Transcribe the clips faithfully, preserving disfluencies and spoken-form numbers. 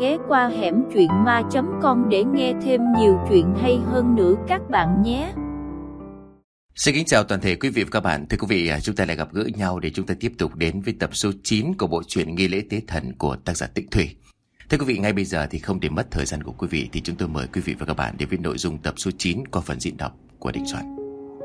ghé qua hẻm truyện ma chấm com để nghe thêm nhiều chuyện hay hơn nữa các bạn nhé. Xin kính chào toàn thể quý vị và các bạn. Thưa quý vị, chúng ta lại gặp gỡ nhau để chúng ta tiếp tục đến với tập số chín của bộ truyện Nghi lễ tế thần của tác giả Tĩnh Thủy. Thưa quý vị, ngay bây giờ thì không để mất thời gian của quý vị thì chúng tôi mời quý vị và các bạn đến với nội dung tập số chín qua phần diễn đọc của Đình Soạn.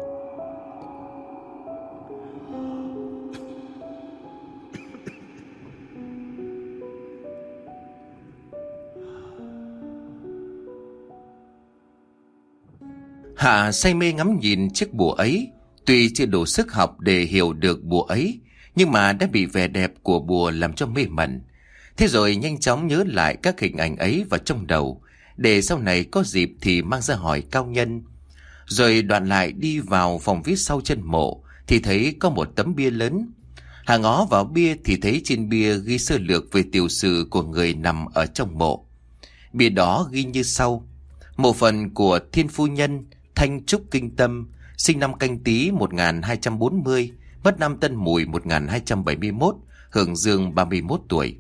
Hạ say mê ngắm nhìn chiếc bùa ấy, tuy chưa đủ sức học để hiểu được bùa ấy, nhưng mà đã bị vẻ đẹp của bùa làm cho mê mẩn. Thế rồi nhanh chóng nhớ lại các hình ảnh ấy vào trong đầu, để sau này có dịp thì mang ra hỏi cao nhân. Rồi đoạn lại đi vào phòng phía sau chân mộ, thì thấy có một tấm bia lớn. Hạ ngó vào bia thì thấy trên bia ghi sơ lược về tiểu sử của người nằm ở trong mộ. Bia đó ghi như sau: mộ phần của Thiên Phu Nhân Thanh Trúc Kinh Tâm, sinh năm Canh Tý một nghìn hai trăm bốn mươi, mất năm Tân Mùi một nghìn hai trăm bảy mươi mốt, hưởng dương ba mươi mốt tuổi.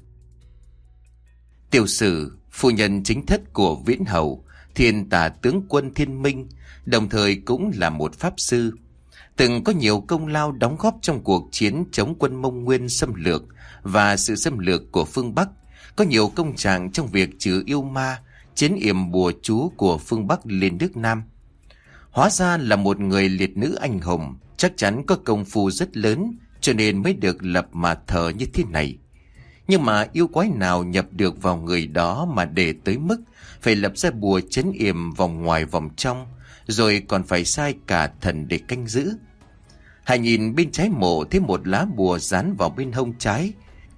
Tiểu sử, phu nhân chính thất của Viễn Hầu, thiên tả tướng quân Thiên Minh, đồng thời cũng là một pháp sư. Từng có nhiều công lao đóng góp trong cuộc chiến chống quân Mông Nguyên xâm lược và sự xâm lược của phương Bắc, có nhiều công trạng trong việc trừ yêu ma, chiến yểm bùa chú của phương Bắc lên nước Nam. Hóa ra là một người liệt nữ anh hùng, chắc chắn có công phu rất lớn, cho nên mới được lập mà thờ như thế này. Nhưng mà yêu quái nào nhập được vào người đó mà để tới mức phải lập ra bùa trấn yểm vòng ngoài vòng trong, rồi còn phải sai cả thần để canh giữ. Hãy nhìn bên trái mộ thấy một lá bùa dán vào bên hông trái.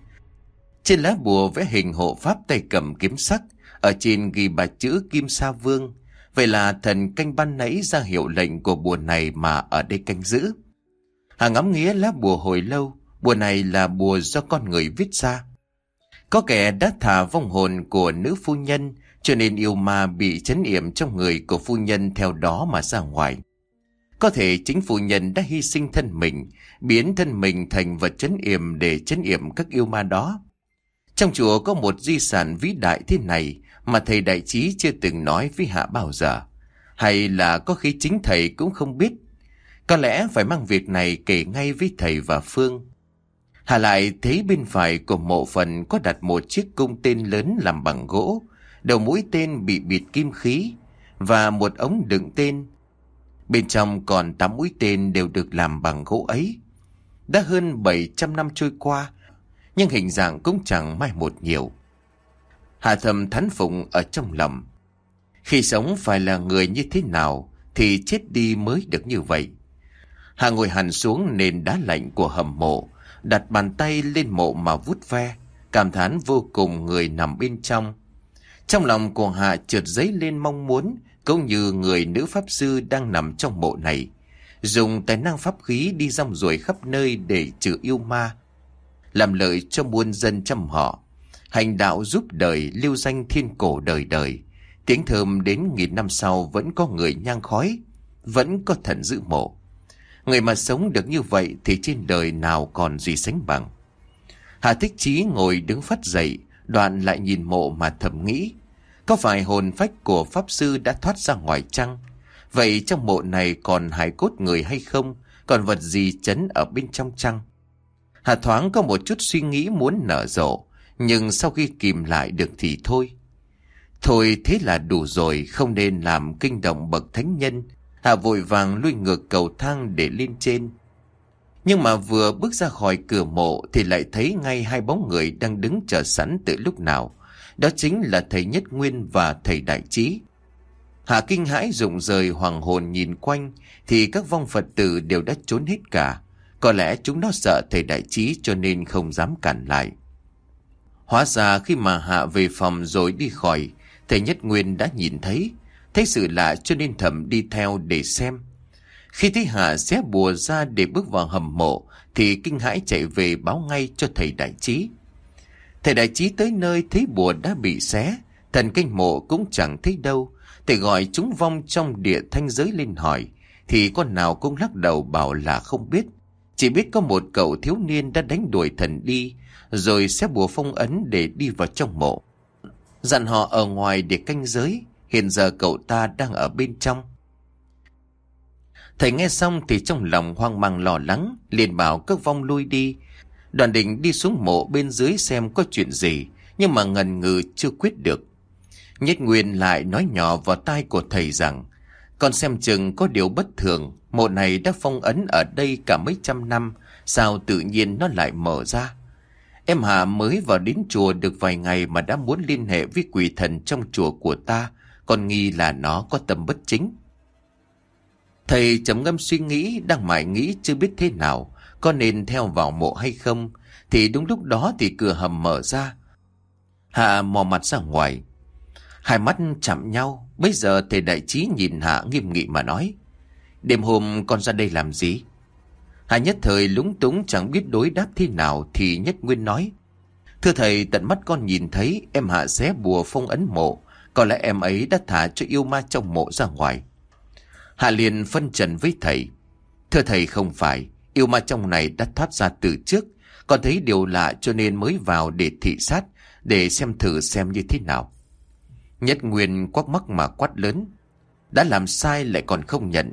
Trên lá bùa vẽ hình hộ pháp tay cầm kiếm sắc, ở trên ghi ba chữ Kim Sa Vương. Vậy là thần canh ban nãy ra hiệu lệnh của bùa này mà ở đây canh giữ. Hà ngắm nghía lá bùa hồi lâu, bùa này là bùa do con người viết ra. Có kẻ đã thả vong hồn của nữ phu nhân, cho nên yêu ma bị trấn yểm trong người của phu nhân theo đó mà ra ngoài. Có thể chính phu nhân đã hy sinh thân mình, biến thân mình thành vật trấn yểm để trấn yểm các yêu ma đó. Trong chùa có một di sản vĩ đại thế này mà thầy Đại Trí chưa từng nói với Hạ bao giờ. Hay là có khi chính thầy cũng không biết. Có lẽ phải mang việc này kể ngay với thầy và Phương. Hạ lại thấy bên phải của mộ phần có đặt một chiếc cung tên lớn làm bằng gỗ, đầu mũi tên bị bịt kim khí, và một ống đựng tên. Bên trong còn tám mũi tên đều được làm bằng gỗ ấy. Đã hơn bảy trăm năm trôi qua, nhưng hình dạng cũng chẳng mai một nhiều. Hạ thầm thán phục ở trong lòng. Khi sống phải là người như thế nào thì chết đi mới được như vậy. Hạ ngồi hẳn xuống nền đá lạnh của hầm mộ, đặt bàn tay lên mộ mà vuốt ve, cảm thán vô cùng người nằm bên trong. Trong lòng của Hạ chợt dấy lên mong muốn, cũng như người nữ pháp sư đang nằm trong mộ này, dùng tài năng pháp khí đi rong ruổi khắp nơi để trừ yêu ma, làm lợi cho muôn dân trăm họ, hành đạo giúp đời, lưu danh thiên cổ đời đời. Tiếng thơm đến nghìn năm sau vẫn có người nhang khói, vẫn có thần giữ mộ. Người mà sống được như vậy thì trên đời nào còn gì sánh bằng. Hà Thích Chí ngồi đứng phát dậy, đoạn lại nhìn mộ mà thầm nghĩ, có phải hồn phách của pháp sư đã thoát ra ngoài chăng? Vậy trong mộ này còn hài cốt người hay không? Còn vật gì trấn ở bên trong chăng? Hà thoáng có một chút suy nghĩ muốn nở rộ, nhưng sau khi kìm lại được thì thôi. Thôi thế là đủ rồi, không nên làm kinh động bậc thánh nhân. Hà vội vàng lui ngược cầu thang để lên trên. Nhưng mà vừa bước ra khỏi cửa mộ thì lại thấy ngay hai bóng người đang đứng chờ sẵn từ lúc nào. Đó chính là thầy Nhất Nguyên và thầy Đại Trí. Hà kinh hãi rụng rời hoàng hồn nhìn quanh thì các vong Phật tử đều đã trốn hết cả. Có lẽ chúng nó sợ thầy Đại Trí cho nên không dám cản lại. Hóa ra khi mà Hạ về phòng rồi đi khỏi, thầy Nhất Nguyên đã nhìn thấy, thấy sự lạ cho nên thầm đi theo để xem. Khi thấy Hạ xé bùa ra để bước vào hầm mộ thì kinh hãi chạy về báo ngay cho thầy Đại Trí. Thầy Đại Trí tới nơi thấy bùa đã bị xé, thần canh mộ cũng chẳng thấy đâu. Thầy gọi chúng vong trong địa thanh giới lên hỏi, thì con nào cũng lắc đầu bảo là không biết. Chỉ biết có một cậu thiếu niên đã đánh đuổi thần đi, rồi xé bùa phong ấn để đi vào trong mộ. dặn họ ở ngoài để canh giới. Hiện giờ cậu ta đang ở bên trong. Thầy nghe xong thì trong lòng hoang mang lo lắng, liền bảo các vong lui đi. Đoàn định đi xuống mộ bên dưới xem có chuyện gì, nhưng mà ngần ngừ chưa quyết được. Nhất Nguyên lại nói nhỏ vào tai của thầy rằng, con xem chừng có điều bất thường, mộ này đã phong ấn ở đây cả mấy trăm năm, sao tự nhiên nó lại mở ra? Em Hạ mới vào đến chùa được vài ngày mà đã muốn liên hệ với quỷ thần trong chùa của ta, con nghi là nó có tâm bất chính. Thầy trầm ngâm suy nghĩ, đang mải nghĩ chưa biết thế nào, có nên theo vào mộ hay không, thì đúng lúc đó thì cửa hầm mở ra. Hạ mò mặt ra ngoài, hai mắt chạm nhau. Bây giờ thầy đại trí nhìn Hạ nghiêm nghị mà nói, đêm hôm con ra đây làm gì? Hạ nhất thời lúng túng chẳng biết đối đáp thế nào, thì Nhất Nguyên nói, thưa thầy, tận mắt con nhìn thấy em Hạ xé bùa phong ấn mộ, có lẽ em ấy đã thả cho yêu ma trong mộ ra ngoài. Hạ liền phân trần với thầy, thưa thầy, không phải, yêu ma trong này đã thoát ra từ trước, con thấy điều lạ cho nên mới vào để thị sát, để xem thử xem như thế nào. Nhất Nguyên quắc mắt mà quát lớn, đã làm sai lại còn không nhận.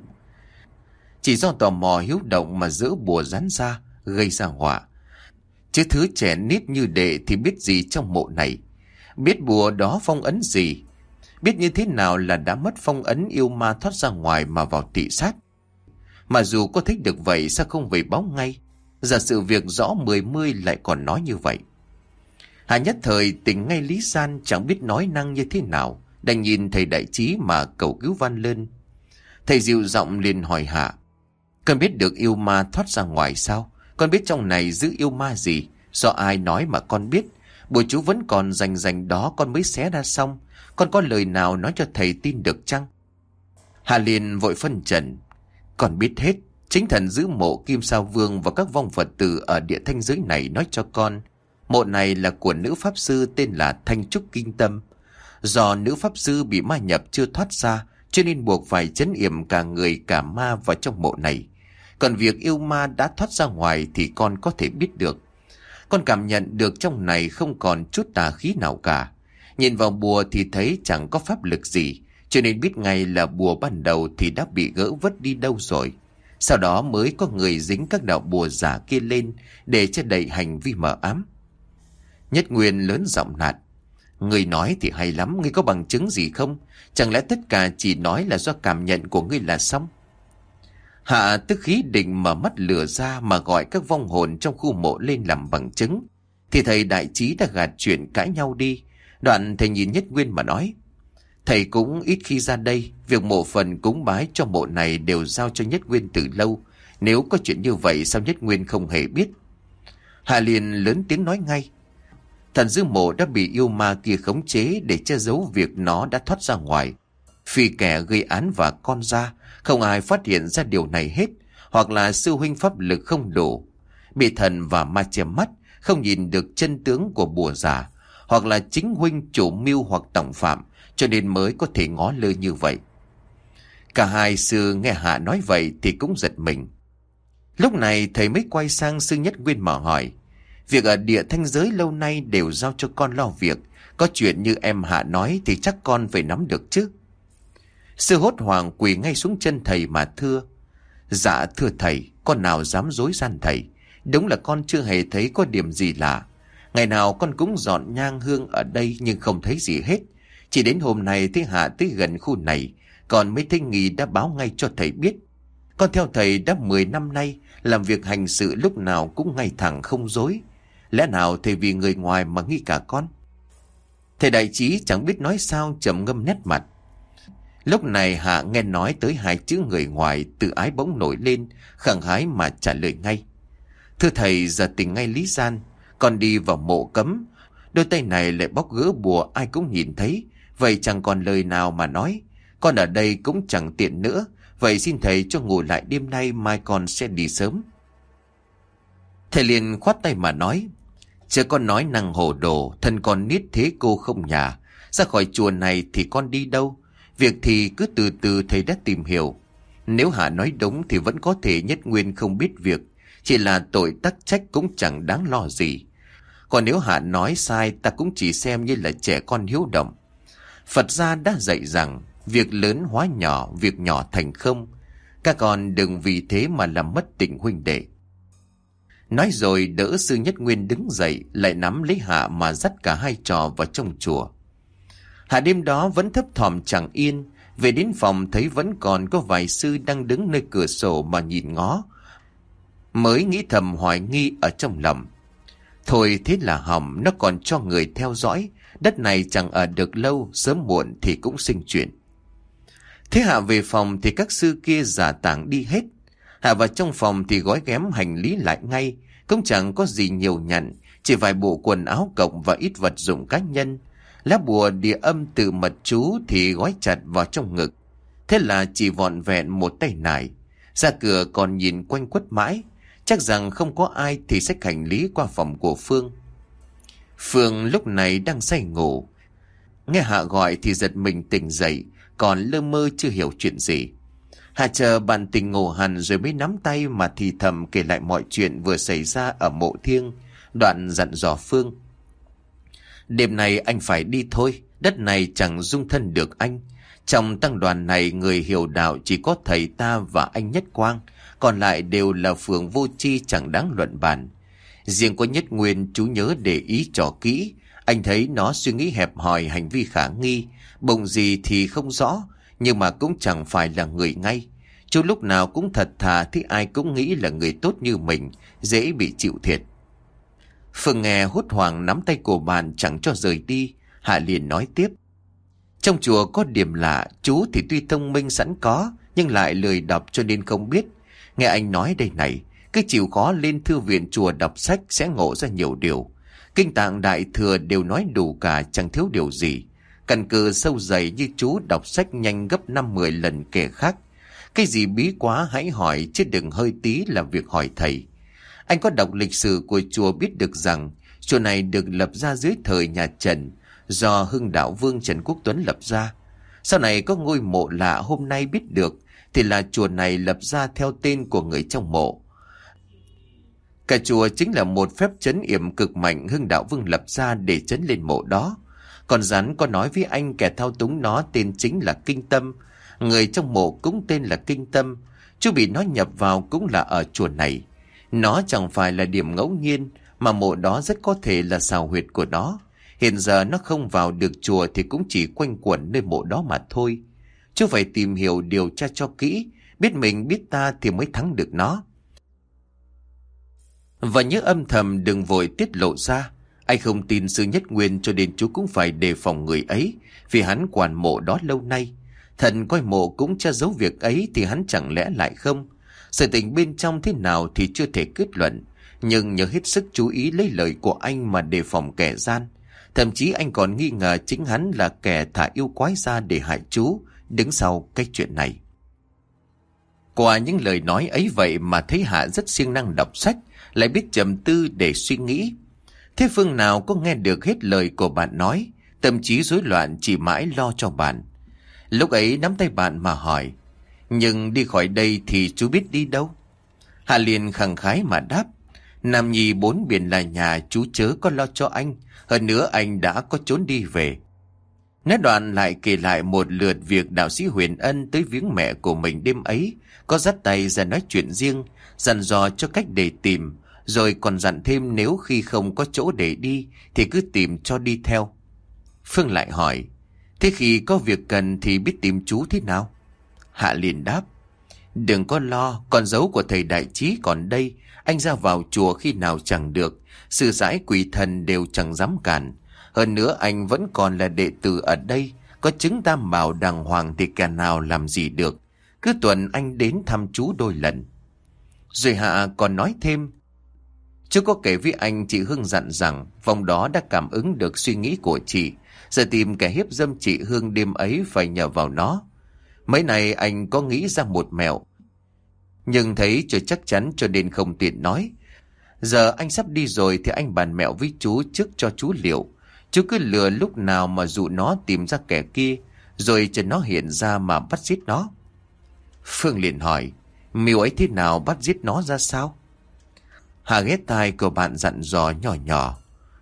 Chỉ do tò mò hiếu động mà giữ bùa rán ra, gây ra họa. Chứ thứ trẻ nít như đệ thì biết gì trong mộ này, biết bùa đó phong ấn gì, biết như thế nào là đã mất phong ấn yêu ma thoát ra ngoài mà vào thị sát. Mà dù có thích được vậy sao không về báo ngay, giả sự việc rõ mười mươi lại còn nói như vậy. Hạ nhất thời tỉnh ngay lý gian, chẳng biết nói năng như thế nào, đành nhìn thầy đại trí mà cầu cứu van lên. Thầy dịu giọng liền hỏi Hạ, con biết được yêu ma thoát ra ngoài sao? Con biết trong này giữ yêu ma gì? Do ai nói mà con biết? Bùa chú vẫn còn rành rành đó con mới xé ra xong, con có lời nào nói cho thầy tin được chăng? Hạ liền vội phân trần, con biết hết. Chính thần giữ mộ Kim Sao Vương và các vong Phật tử ở địa thanh giới này nói cho con, mộ này là của nữ pháp sư tên là Thanh Trúc Kinh Tâm. Do nữ pháp sư bị ma nhập chưa thoát ra, cho nên buộc phải trấn yểm cả người cả ma vào trong mộ này. Còn việc yêu ma đã thoát ra ngoài thì con có thể biết được. Con cảm nhận được trong này không còn chút tà khí nào cả. Nhìn vào bùa thì thấy chẳng có pháp lực gì, cho nên biết ngay là bùa ban đầu thì đã bị gỡ vứt đi đâu rồi. Sau đó mới có người dính các đạo bùa giả kia lên để che đậy hành vi mờ ám. Nhất Nguyên lớn giọng nạt, người nói thì hay lắm, ngươi có bằng chứng gì không? Chẳng lẽ tất cả chỉ nói là do cảm nhận của ngươi là xong? Hạ tức khí định mở mắt lửa ra mà gọi các vong hồn trong khu mộ lên làm bằng chứng, thì thầy đại trí đã gạt chuyện cãi nhau đi. Đoạn thầy nhìn Nhất Nguyên mà nói, thầy cũng ít khi ra đây, việc mộ phần cúng bái cho mộ này đều giao cho Nhất Nguyên từ lâu. Nếu có chuyện như vậy sao Nhất Nguyên không hề biết? Hạ liền lớn tiếng nói ngay, thần giữ mộ đã bị yêu ma kia khống chế để che giấu việc nó đã thoát ra ngoài. Vì kẻ gây án và con ra, không ai phát hiện ra điều này hết, hoặc là sư huynh pháp lực không đủ, bị thần và ma che mắt, không nhìn được chân tướng của bùa giả, hoặc là chính huynh chủ mưu hoặc tổng phạm, cho nên mới có thể ngó lơ như vậy. Cả hai sư nghe Hạ nói vậy thì cũng giật mình. Lúc này thầy mới quay sang sư Nhất Nguyên mà hỏi, việc ở địa thanh giới lâu nay đều giao cho con lo việc, có chuyện như em Hạ nói thì chắc con phải nắm được chứ? Sư hốt hoảng quỳ ngay xuống chân thầy mà thưa, dạ thưa thầy, con nào dám dối gian thầy. Đúng là con chưa hề thấy có điểm gì lạ. Ngày nào con cũng dọn nhang hương ở đây nhưng không thấy gì hết. Chỉ đến hôm nay thấy Hạ tới gần khu này, còn mấy thấy Nghi đã báo ngay cho thầy biết. Con theo thầy đã mười năm nay, làm việc hành sự lúc nào cũng ngay thẳng không dối. Lẽ nào thầy vì người ngoài mà nghi cả con? Thầy đại trí chẳng biết nói sao, trầm ngâm nét mặt. Lúc này Hạ nghe nói tới hai chữ người ngoài, tự ái bỗng nổi lên, khẳng khái mà trả lời ngay, thưa thầy, giờ tỉnh ngay lý gian, con đi vào mộ cấm, đôi tay này lại bóc gỡ bùa ai cũng nhìn thấy, vậy chẳng còn lời nào mà nói. Con ở đây cũng chẳng tiện nữa, vậy xin thầy cho ngủ lại đêm nay, mai con sẽ đi sớm. Thầy liền khoát tay mà nói, chớ con nói năng hồ đồ, thân con niết thế cô không nhà, ra khỏi chùa này thì con đi đâu? Việc thì cứ từ từ thầy đã tìm hiểu. Nếu Hạ nói đúng thì vẫn có thể Nhất Nguyên không biết việc, chỉ là tội tắc trách cũng chẳng đáng lo gì. Còn nếu Hạ nói sai, ta cũng chỉ xem như là trẻ con hiếu động. Phật gia đã dạy rằng việc lớn hóa nhỏ, việc nhỏ thành không. Các con đừng vì thế mà làm mất tình huynh đệ. Nói rồi đỡ sư Nhất Nguyên đứng dậy, lại nắm lấy Hạ mà dắt cả hai trò vào trong chùa. Hạ đêm đó vẫn thấp thỏm chẳng yên. Về đến phòng thấy vẫn còn có vài sư đang đứng nơi cửa sổ mà nhìn ngó. Mới nghĩ thầm hoài nghi ở trong lòng. Thôi thế là hỏng, nó còn cho người theo dõi. Đất này chẳng ở được lâu, sớm muộn thì cũng sinh chuyện. Thế Hạ về phòng thì các sư kia giả tảng đi hết. Hạ vào trong phòng thì gói ghém hành lý lại ngay. Cũng chẳng có gì nhiều nhặn, chỉ vài bộ quần áo cộng và ít vật dụng cá nhân. Lá bùa địa âm từ mật chú thì gói chặt vào trong ngực. Thế là chỉ vọn vẹn một tay nải. Ra cửa còn nhìn quanh quất mãi. Chắc rằng không có ai thì xách hành lý qua phòng của Phương. Phương lúc này đang say ngủ. Nghe Hạ gọi thì giật mình tỉnh dậy, còn lơ mơ chưa hiểu chuyện gì. Hạ chờ bạn tỉnh ngủ hẳn rồi mới nắm tay mà thì thầm kể lại mọi chuyện vừa xảy ra ở mộ thiêng. Đoạn dặn dò Phương. Đêm nay anh phải đi thôi, đất này chẳng dung thân được anh. Trong tăng đoàn này người hiểu đạo chỉ có thầy ta và anh Nhất Quang, còn lại đều là phường vô tri chẳng đáng luận bàn. Riêng có Nhất Nguyên chú nhớ để ý trò kỹ, anh thấy nó suy nghĩ hẹp hòi, hành vi khả nghi, bụng gì thì không rõ, nhưng mà cũng chẳng phải là người ngay. Chú lúc nào cũng thật thà thì ai cũng nghĩ là người tốt như mình, dễ bị chịu thiệt. Phương nghe hốt hoảng nắm tay của bạn chẳng cho rời đi. Hạ liền nói tiếp. Trong chùa có điểm lạ, chú thì tuy thông minh sẵn có, nhưng lại lười đọc cho nên không biết. Nghe anh nói đây này, cứ chịu khó lên thư viện chùa đọc sách sẽ ngộ ra nhiều điều. Kinh tạng đại thừa đều nói đủ cả, chẳng thiếu điều gì. Căn cơ sâu dày như chú đọc sách nhanh gấp năm mười lần kẻ khác. Cái gì bí quá hãy hỏi, chứ đừng hơi tí là việc hỏi thầy. Anh có đọc lịch sử của chùa biết được rằng chùa này được lập ra dưới thời nhà Trần, do Hưng Đạo Vương Trần Quốc Tuấn lập ra. Sau này có ngôi mộ lạ hôm nay biết được thì là chùa này lập ra theo tên của người trong mộ. Cả chùa chính là một phép trấn yểm cực mạnh Hưng Đạo Vương lập ra để trấn lên mộ đó. Còn rắn có nói với anh kẻ thao túng nó tên chính là Kinh Tâm. Người trong mộ cũng tên là Kinh Tâm. Chú bị nó nhập vào cũng là ở chùa này. Nó chẳng phải là điểm ngẫu nhiên, mà mộ đó rất có thể là xào huyệt của nó. Hiện giờ nó không vào được chùa thì cũng chỉ quanh quẩn nơi mộ đó mà thôi. Chú phải tìm hiểu điều tra cho kỹ, biết mình biết ta thì mới thắng được nó. Và nhớ âm thầm đừng vội tiết lộ ra. Anh không tin sư Nhất Nguyên cho nên chú cũng phải đề phòng người ấy, vì hắn quản mộ đó lâu nay. Thần coi mộ cũng che giấu việc ấy thì hắn chẳng lẽ lại không? Sự tình bên trong thế nào thì chưa thể kết luận, nhưng nhớ hết sức chú ý lấy lời của anh mà đề phòng kẻ gian. Thậm chí anh còn nghi ngờ chính hắn là kẻ thả yêu quái ra để hại chú, đứng sau cái chuyện này. Qua những lời nói ấy vậy mà thấy Hạ rất siêng năng đọc sách, lại biết trầm tư để suy nghĩ. Thế Phương nào có nghe được hết lời của bạn nói, tâm trí rối loạn chỉ mãi lo cho bạn. Lúc ấy nắm tay bạn mà hỏi, nhưng đi khỏi đây thì chú biết đi đâu? Hạ liền khẳng khái mà đáp, Nam Nhi bốn biển là nhà, chú chớ có lo cho anh, hơn nữa anh đã có trốn đi về. Nói đoạn lại kể lại một lượt việc đạo sĩ Huyền Ân tới viếng mẹ của mình đêm ấy, có dắt tay ra nói chuyện riêng, dặn dò cho cách để tìm, rồi còn dặn thêm nếu khi không có chỗ để đi thì cứ tìm cho đi theo. Phương lại hỏi, thế khi có việc cần thì biết tìm chú thế nào? Hạ liền đáp, đừng có lo, con dấu của thầy Đại Trí còn đây, anh ra vào chùa khi nào chẳng được, sư sãi quỷ thần đều chẳng dám cản. Hơn nữa anh vẫn còn là đệ tử ở đây, có chứng tam bảo đàng hoàng thì kẻ nào làm gì được. Cứ tuần anh đến thăm chú đôi lần. Rồi Hạ còn nói thêm, chú có kể với anh chị Hương dặn rằng vòng đó đã cảm ứng được suy nghĩ của chị, giờ tìm kẻ hiếp dâm chị Hương đêm ấy phải nhờ vào nó. Mấy này anh có nghĩ ra một mẹo, nhưng thấy chưa chắc chắn cho nên không tiện nói. Giờ anh sắp đi rồi thì anh bàn mẹo với chú trước cho chú liệu. Chú cứ lừa lúc nào mà dụ nó tìm ra kẻ kia, rồi chờ nó hiện ra mà bắt giết nó. Phương liền hỏi, mưu ấy thế nào, bắt giết nó ra sao? Hà ghé tai của bạn dặn dò nhỏ nhỏ,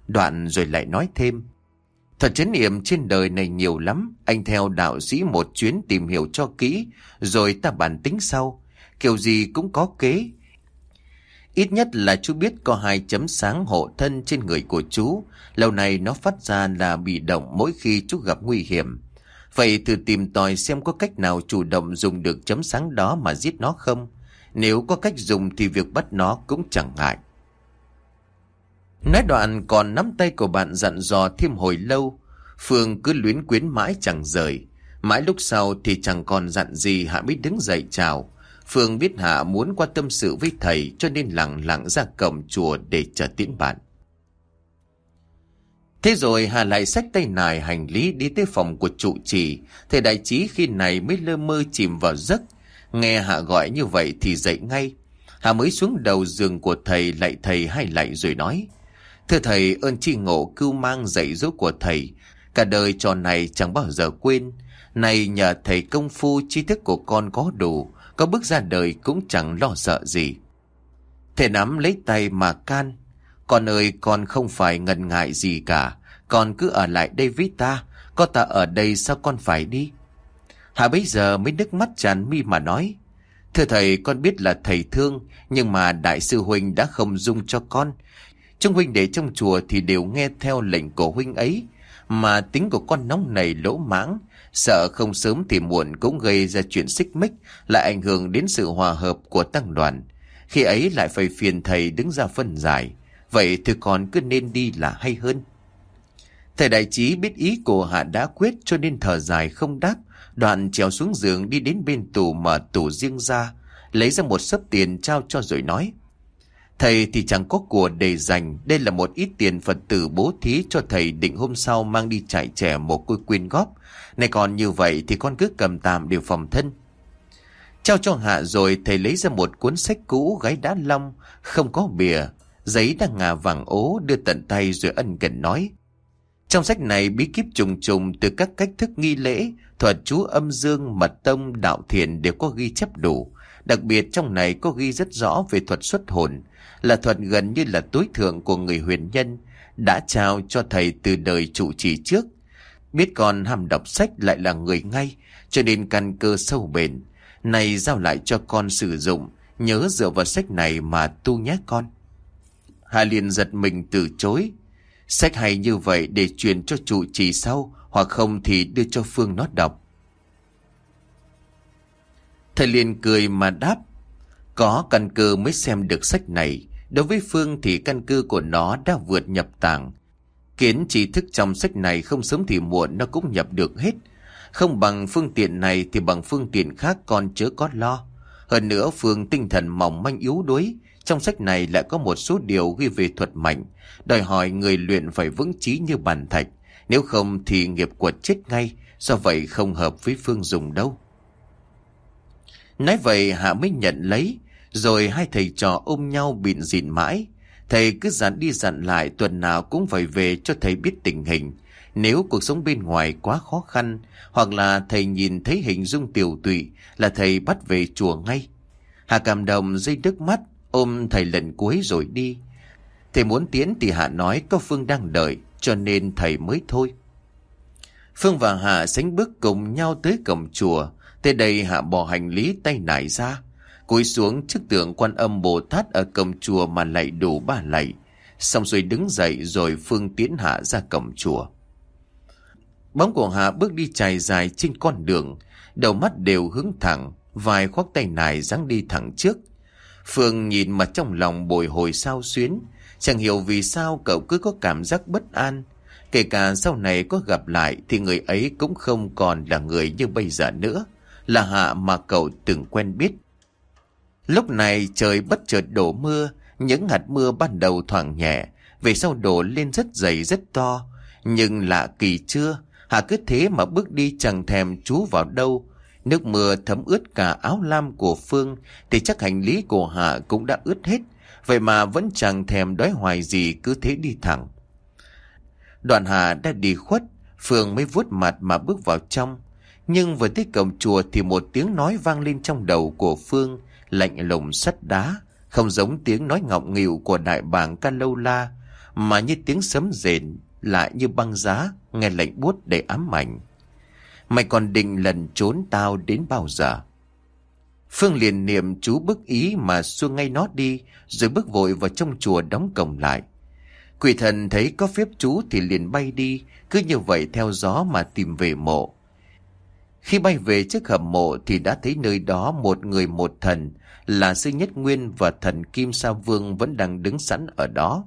Đoạn rồi lại nói thêm: Thuật trấn yểm trên đời này nhiều lắm, anh theo đạo sĩ một chuyến tìm hiểu cho kỹ, rồi ta bàn tính sau. Kiểu gì cũng có kế. Ít nhất là chú biết có hai chấm sáng hộ thân trên người của chú. Lâu nay nó phát ra là bị động mỗi khi chú gặp nguy hiểm. Vậy thử tìm tòi xem có cách nào chủ động dùng được chấm sáng đó mà giết nó không. Nếu có cách dùng thì việc bắt nó cũng chẳng ngại. Nói đoạn còn nắm tay của bạn dặn dò thêm hồi lâu. Phương cứ luyến quyến mãi chẳng rời. Mãi lúc sau thì chẳng còn dặn gì, Hạ mới đứng dậy chào. Phương biết Hạ muốn qua tâm sự với thầy, cho nên lặng lặng ra cổng chùa để chờ tiễn bạn. Thế rồi Hạ lại xách tay nải hành lý đi tới phòng của trụ trì. Thầy đại trí khi này mới lơ mơ chìm vào giấc. Nghe Hạ gọi như vậy thì dậy ngay. Hạ mới xuống đầu giường của thầy lạy thầy hai lạy rồi nói: Thưa thầy, ơn tri ngộ cưu mang dạy dỗ của thầy, cả đời trò này chẳng bao giờ quên. Này nhờ thầy công phu tri thức của con có đủ, có bước ra đời cũng chẳng lo sợ gì. Thầy nắm lấy tay mà can: Con ơi, con không phải ngần ngại gì cả. Con cứ ở lại đây với ta. Có ta ở đây sao con phải đi? Hạ bấy giờ mới nước mắt tràn mi mà nói: Thưa thầy, con biết là thầy thương, nhưng mà đại sư huynh đã không dung cho con. Chúng huynh đệ trong chùa thì đều nghe theo lệnh của huynh ấy. Mà tính của con nóng này lỗ mãng, sợ không sớm thì muộn cũng gây ra chuyện xích mích, lại ảnh hưởng đến sự hòa hợp của tăng đoàn. Khi ấy lại phải phiền thầy đứng ra phân giải. Vậy thì con cứ nên đi là hay hơn. Thầy đại trí biết ý của Hạ đã quyết, cho nên thở dài không đáp. Đoạn trèo xuống giường đi đến bên tủ, mở tủ riêng ra, lấy ra một xấp tiền trao cho rồi nói: Thầy thì chẳng có của để dành. Đây là một ít tiền Phật tử bố thí cho thầy, định hôm sau mang đi trại trẻ mồ côi quyên góp. Này còn như vậy thì con cứ cầm tạm để phòng thân. Trao cho Hạ rồi thầy lấy ra một cuốn sách cũ gáy đá long, không có bìa, giấy đang ngà vàng ố, đưa tận tay rồi ân cần nói: Trong sách này bí kíp trùng trùng từ các cách thức nghi lễ, thuật chú âm dương, mật tông, đạo thiền đều có ghi chép đủ. Đặc biệt trong này có ghi rất rõ về thuật xuất hồn, là thuật gần như là tối thượng của người huyền nhân, đã trao cho thầy từ đời trụ trì trước. Biết con ham đọc sách lại là người ngay, cho nên căn cơ sâu bền. Này giao lại cho con sử dụng, nhớ dựa vào sách này mà tu nhé con. Hạ liền giật mình từ chối: Sách hay như vậy để truyền cho trụ trì sau, hoặc không thì đưa cho Phương nó đọc. Thầy liền cười mà đáp: Có căn cơ mới xem được sách này. Đối với Phương thì căn cơ của nó đã vượt nhập tàng. Kiến tri thức trong sách này không sớm thì muộn nó cũng nhập được hết. Không bằng phương tiện này thì bằng phương tiện khác con chớ có lo. Hơn nữa Phương tinh thần mỏng manh yếu đuối. Trong sách này lại có một số điều ghi về thuật mạnh, đòi hỏi người luyện phải vững chí như bàn thạch. Nếu không thì nghiệp quật chết ngay. Do vậy không hợp với Phương dùng đâu. Nói vậy Hạ mới nhận lấy. Rồi hai thầy trò ôm nhau bịn rịn mãi. Thầy cứ dặn đi dặn lại tuần nào cũng phải về cho thầy biết tình hình. Nếu cuộc sống bên ngoài quá khó khăn, hoặc là thầy nhìn thấy hình dung tiều tụy, là thầy bắt về chùa ngay. Hạ cảm động rơi nước mắt, ôm thầy lần cuối rồi đi. Thầy muốn tiến thì Hạ nói có Phương đang đợi, cho nên thầy mới thôi. Phương và Hạ sánh bước cùng nhau tới cổng chùa. Tới đây Hạ bỏ hành lý tay nải ra, cúi xuống trước tượng Quan Âm Bồ Tát ở cổng chùa mà lạy đủ ba lạy. Xong rồi đứng dậy, rồi Phương tiến Hạ ra cổng chùa. Bóng của Hạ bước đi chài dài trên con đường, đầu mắt đều hướng thẳng, vai khoác tay nải dáng đi thẳng trước. Phương nhìn mà trong lòng bồi hồi xao xuyến, chẳng hiểu vì sao cậu cứ có cảm giác bất an. Kể cả sau này có gặp lại thì người ấy cũng không còn là người như bây giờ nữa, là Hạ mà cậu từng quen biết. Lúc này trời bất chợt đổ mưa, những hạt mưa ban đầu thoảng nhẹ, về sau đổ lên rất dày rất to. Nhưng lạ kỳ chưa, Hạ cứ thế mà bước đi chẳng thèm chú vào đâu. Nước mưa thấm ướt cả áo lam của Phương, thì chắc hành lý của Hạ cũng đã ướt hết. Vậy mà vẫn chẳng thèm đói hoài gì, cứ thế đi thẳng. Đoạn Hạ đã đi khuất, Phương mới vuốt mặt mà bước vào trong. Nhưng vừa tới cổng chùa thì một tiếng nói vang lên trong đầu của Phương, lạnh lùng sắt đá, không giống tiếng nói ngọng nghịu của đại bàng Ca Lâu La, mà như tiếng sấm rền, lại như băng giá, nghe lạnh buốt đầy ám ảnh. Mày còn định lần trốn tao đến bao giờ? Phương liền niệm chú bức ý mà xua ngay nó đi, rồi bước vội vào trong chùa đóng cổng lại. Quỷ thần thấy có phép chú thì liền bay đi, cứ như vậy theo gió mà tìm về mộ. Khi bay về trước hầm mộ thì đã thấy nơi đó một người một thần, là Sư Nhất Nguyên và thần Kim Sa Vương vẫn đang đứng sẵn ở đó.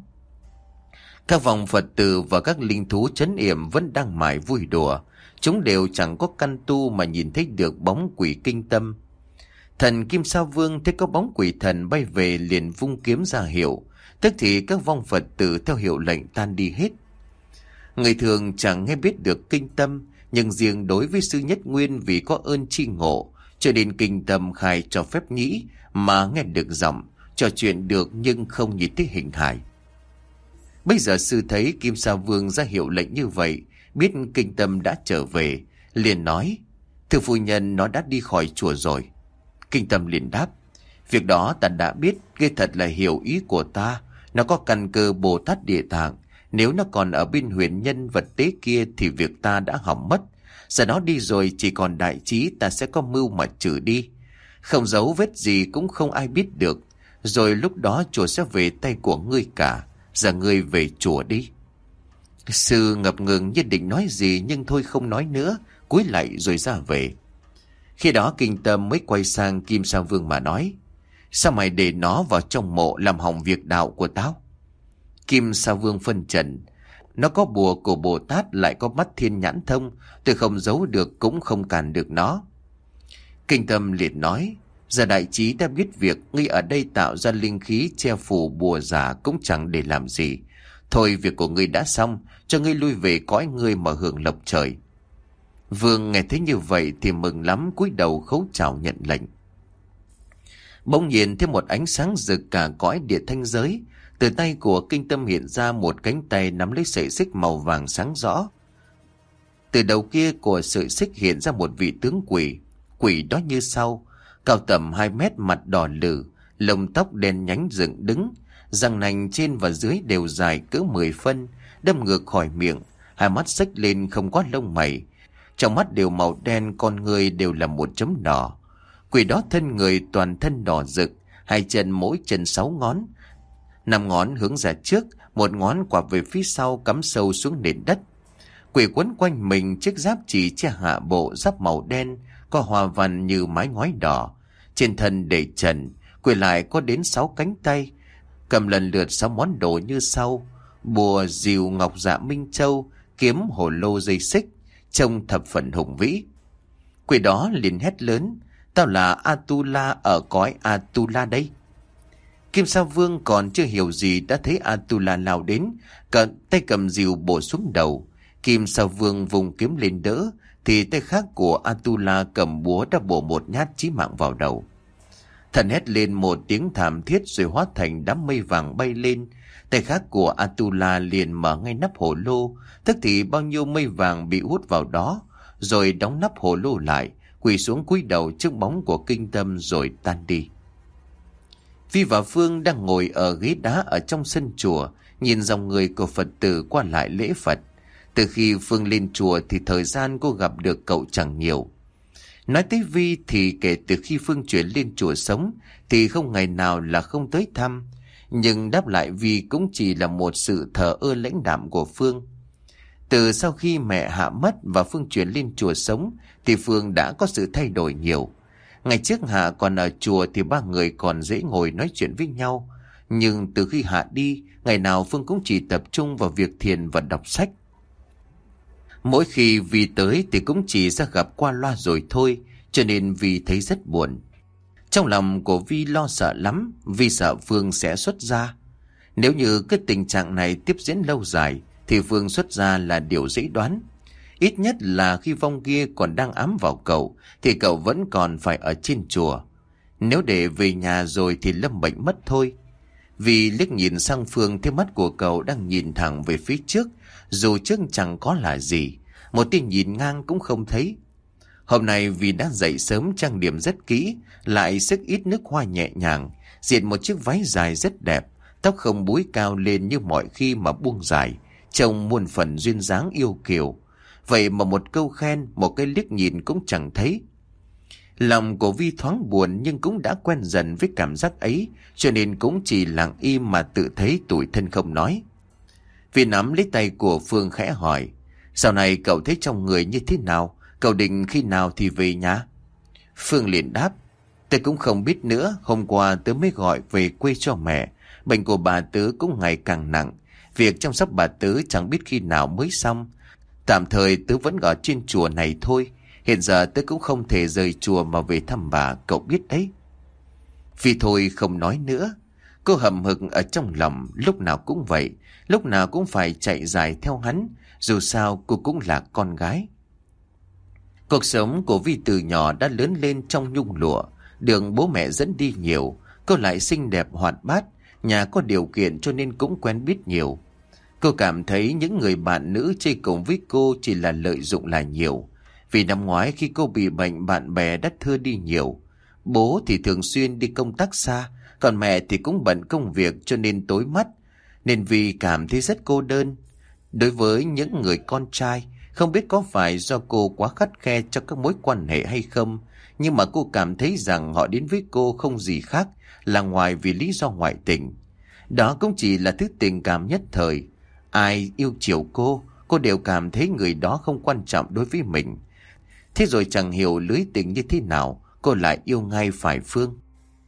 Các vong Phật tử và các linh thú trấn yểm vẫn đang mải vui đùa. Chúng đều chẳng có căn tu mà nhìn thấy được bóng quỷ kinh tâm. Thần Kim Sa Vương thấy có bóng quỷ thần bay về liền vung kiếm ra hiệu, tức thì các vong Phật tử theo hiệu lệnh tan đi hết. Người thường chẳng nghe biết được kinh tâm, nhưng riêng đối với Sư Nhất Nguyên vì có ơn tri ngộ, cho nên kinh tâm khai cho phép nhĩ mà nghe được giọng, trò chuyện được nhưng không nhìn thấy hình hài. Bây giờ sư thấy Kim Sa Vương ra hiệu lệnh như vậy, biết kinh tâm đã trở về, liền nói: "Thưa phu nhân, nó đã đi khỏi chùa rồi." Kinh tâm liền đáp: "Việc đó ta đã biết, ghê thật là hiểu ý của ta. Nó có căn cơ Bồ Tát Địa Tạng. Nếu nó còn ở bên huyền nhân vật tế kia thì việc ta đã hỏng mất. Giờ nó đi rồi, chỉ còn đại trí ta sẽ có mưu mà trừ đi. Không dấu vết gì cũng không ai biết được. Rồi lúc đó chùa sẽ về tay của ngươi cả. Giờ ngươi về chùa đi." Sư ngập ngừng như định nói gì nhưng thôi không nói nữa, cúi lại rồi ra về. Khi đó kinh tâm mới quay sang Kim Sa Vương mà nói: "Sao mày để nó vào trong mộ làm hỏng việc đạo của tao?" Kim Sa Vương phân trần: "Nó có bùa của Bồ Tát, lại có mắt thiên nhãn thông, tôi không giấu được cũng không cản được nó." Kinh tâm liền nói: "Giờ đại trí đã biết việc, ngươi ở đây tạo ra linh khí che phủ bùa giả cũng chẳng để làm gì. Thôi việc của ngươi đã xong, cho ngươi lui về cõi ngươi mà hưởng lộc trời." Vương nghe thấy như vậy thì mừng lắm, cúi đầu khấu chào nhận lệnh. Bỗng nhiên thêm một ánh sáng rực cả cõi địa thanh giới. Từ tay của kinh tâm hiện ra một cánh tay nắm lấy sợi xích màu vàng sáng rõ. Từ đầu kia của sợi xích hiện ra một vị tướng quỷ. Quỷ đó như sau: cao tầm hai mét, mặt đỏ lử, lông tóc đen nhánh dựng đứng, răng nanh trên và dưới đều dài cỡ mười phân, đâm ngược khỏi miệng, hai mắt xếch lên không có lông mày, trong mắt đều màu đen, con người đều là một chấm đỏ. Quỷ đó thân người toàn thân đỏ rực, hai chân mỗi chân sáu ngón, năm ngón hướng ra trước, một ngón quặp về phía sau cắm sâu xuống nền đất. Quỷ quấn quanh mình chiếc giáp chỉ che hạ bộ, giáp màu đen có hoa văn như mái ngói đỏ, trên thân để trần. Quỷ lại có đến sáu cánh tay, cầm lần lượt sáu món đồ như sau: bùa, rìu, ngọc dạ minh châu, kiếm, hồ lô, dây xích, trông thập phần hùng vĩ. Quỷ đó liền hét lớn: "Tao là Atula ở cõi Atula đây." Kim Sa Vương còn chưa hiểu gì đã thấy Atula lao đến, cận tay cầm rìu bổ xuống đầu. Kim Sa Vương vùng kiếm lên đỡ thì tay khác của Atula cầm búa đã bổ một nhát chí mạng vào đầu. Thần hét lên một tiếng thảm thiết rồi hóa thành đám mây vàng bay lên. Tay khác của Atula liền mở ngay nắp hồ lô, tức thì bao nhiêu mây vàng bị hút vào đó, rồi đóng nắp hồ lô lại, quỳ xuống cúi đầu trước bóng của kinh tâm rồi tan đi. Vi và Phương đang ngồi ở ghế đá ở trong sân chùa, nhìn dòng người của Phật tử qua lại lễ Phật. Từ khi Phương lên chùa thì thời gian cô gặp được cậu chẳng nhiều. Nói tới Vi thì kể từ khi Phương chuyển lên chùa sống thì không ngày nào là không tới thăm. Nhưng đáp lại Vi cũng chỉ là một sự thờ ơ lãnh đạm của Phương. Từ sau khi mẹ Hạ mất và Phương chuyển lên chùa sống thì Phương đã có sự thay đổi nhiều. Ngày trước Hạ còn ở chùa thì ba người còn dễ ngồi nói chuyện với nhau. Nhưng từ khi Hạ đi, ngày nào Phương cũng chỉ tập trung vào việc thiền và đọc sách. Mỗi khi Vi tới thì cũng chỉ ra gặp qua loa rồi thôi, cho nên Vi thấy rất buồn. Trong lòng của Vi lo sợ lắm, Vi sợ Phương sẽ xuất gia. Nếu như cái tình trạng này tiếp diễn lâu dài thì Phương xuất gia là điều dễ đoán. Ít nhất là khi vong kia còn đang ám vào cậu thì cậu vẫn còn phải ở trên chùa. Nếu để về nhà rồi thì lâm bệnh mất thôi. Vì liếc nhìn sang Phương, thấy mắt của cậu đang nhìn thẳng về phía trước, dù trước chẳng có là gì, một tia nhìn ngang cũng không thấy. Hôm nay vì đã dậy sớm trang điểm rất kỹ, lại sức ít nước hoa nhẹ nhàng, diện một chiếc váy dài rất đẹp, Tóc không búi cao lên như mọi khi mà buông dài, trông muôn phần duyên dáng yêu kiều. Vậy mà một câu khen, một cái liếc nhìn cũng chẳng thấy. Lòng của Vi thoáng buồn nhưng cũng đã quen dần với cảm giác ấy, cho nên cũng chỉ lặng im mà tự thấy tủi thân không nói. Vi nắm lấy tay của Phương khẽ hỏi, dạo này cậu thấy trong người như thế nào? Cậu định khi nào thì về nhà? Phương liền đáp, tôi cũng không biết nữa, hôm qua tớ mới gọi về quê cho mẹ. Bệnh của bà tớ cũng ngày càng nặng, việc chăm sóc bà tớ chẳng biết khi nào mới xong. Tạm thời tớ vẫn ở trên chùa này thôi. Hiện giờ tớ cũng không thể rời chùa mà về thăm bà, cậu biết đấy. Vì thôi không nói nữa. Cô hậm hực ở trong lòng, lúc nào cũng vậy, lúc nào cũng phải chạy dài theo hắn, dù sao cô cũng là con gái. Cuộc sống của Vi từ nhỏ đã lớn lên trong nhung lụa, đường bố mẹ dẫn đi nhiều. Cô lại xinh đẹp hoạt bát, nhà có điều kiện cho nên cũng quen biết nhiều. Cô cảm thấy những người bạn nữ chơi cùng với cô chỉ là lợi dụng là nhiều. Vì năm ngoái khi cô bị bệnh, bạn bè đã thưa đi nhiều. Bố thì thường xuyên đi công tác xa, còn mẹ thì cũng bận công việc cho nên tối mắt. Nên Vi cảm thấy rất cô đơn. Đối với những người con trai, không biết có phải do cô quá khắt khe cho các mối quan hệ hay không, nhưng mà cô cảm thấy rằng họ đến với cô không gì khác là ngoài vì lý do ngoại tình. Đó cũng chỉ là thứ tình cảm nhất thời. Ai yêu chiều cô, cô đều cảm thấy người đó không quan trọng đối với mình. Thế rồi chẳng hiểu lưới tình như thế nào, cô lại yêu ngay phải Phương.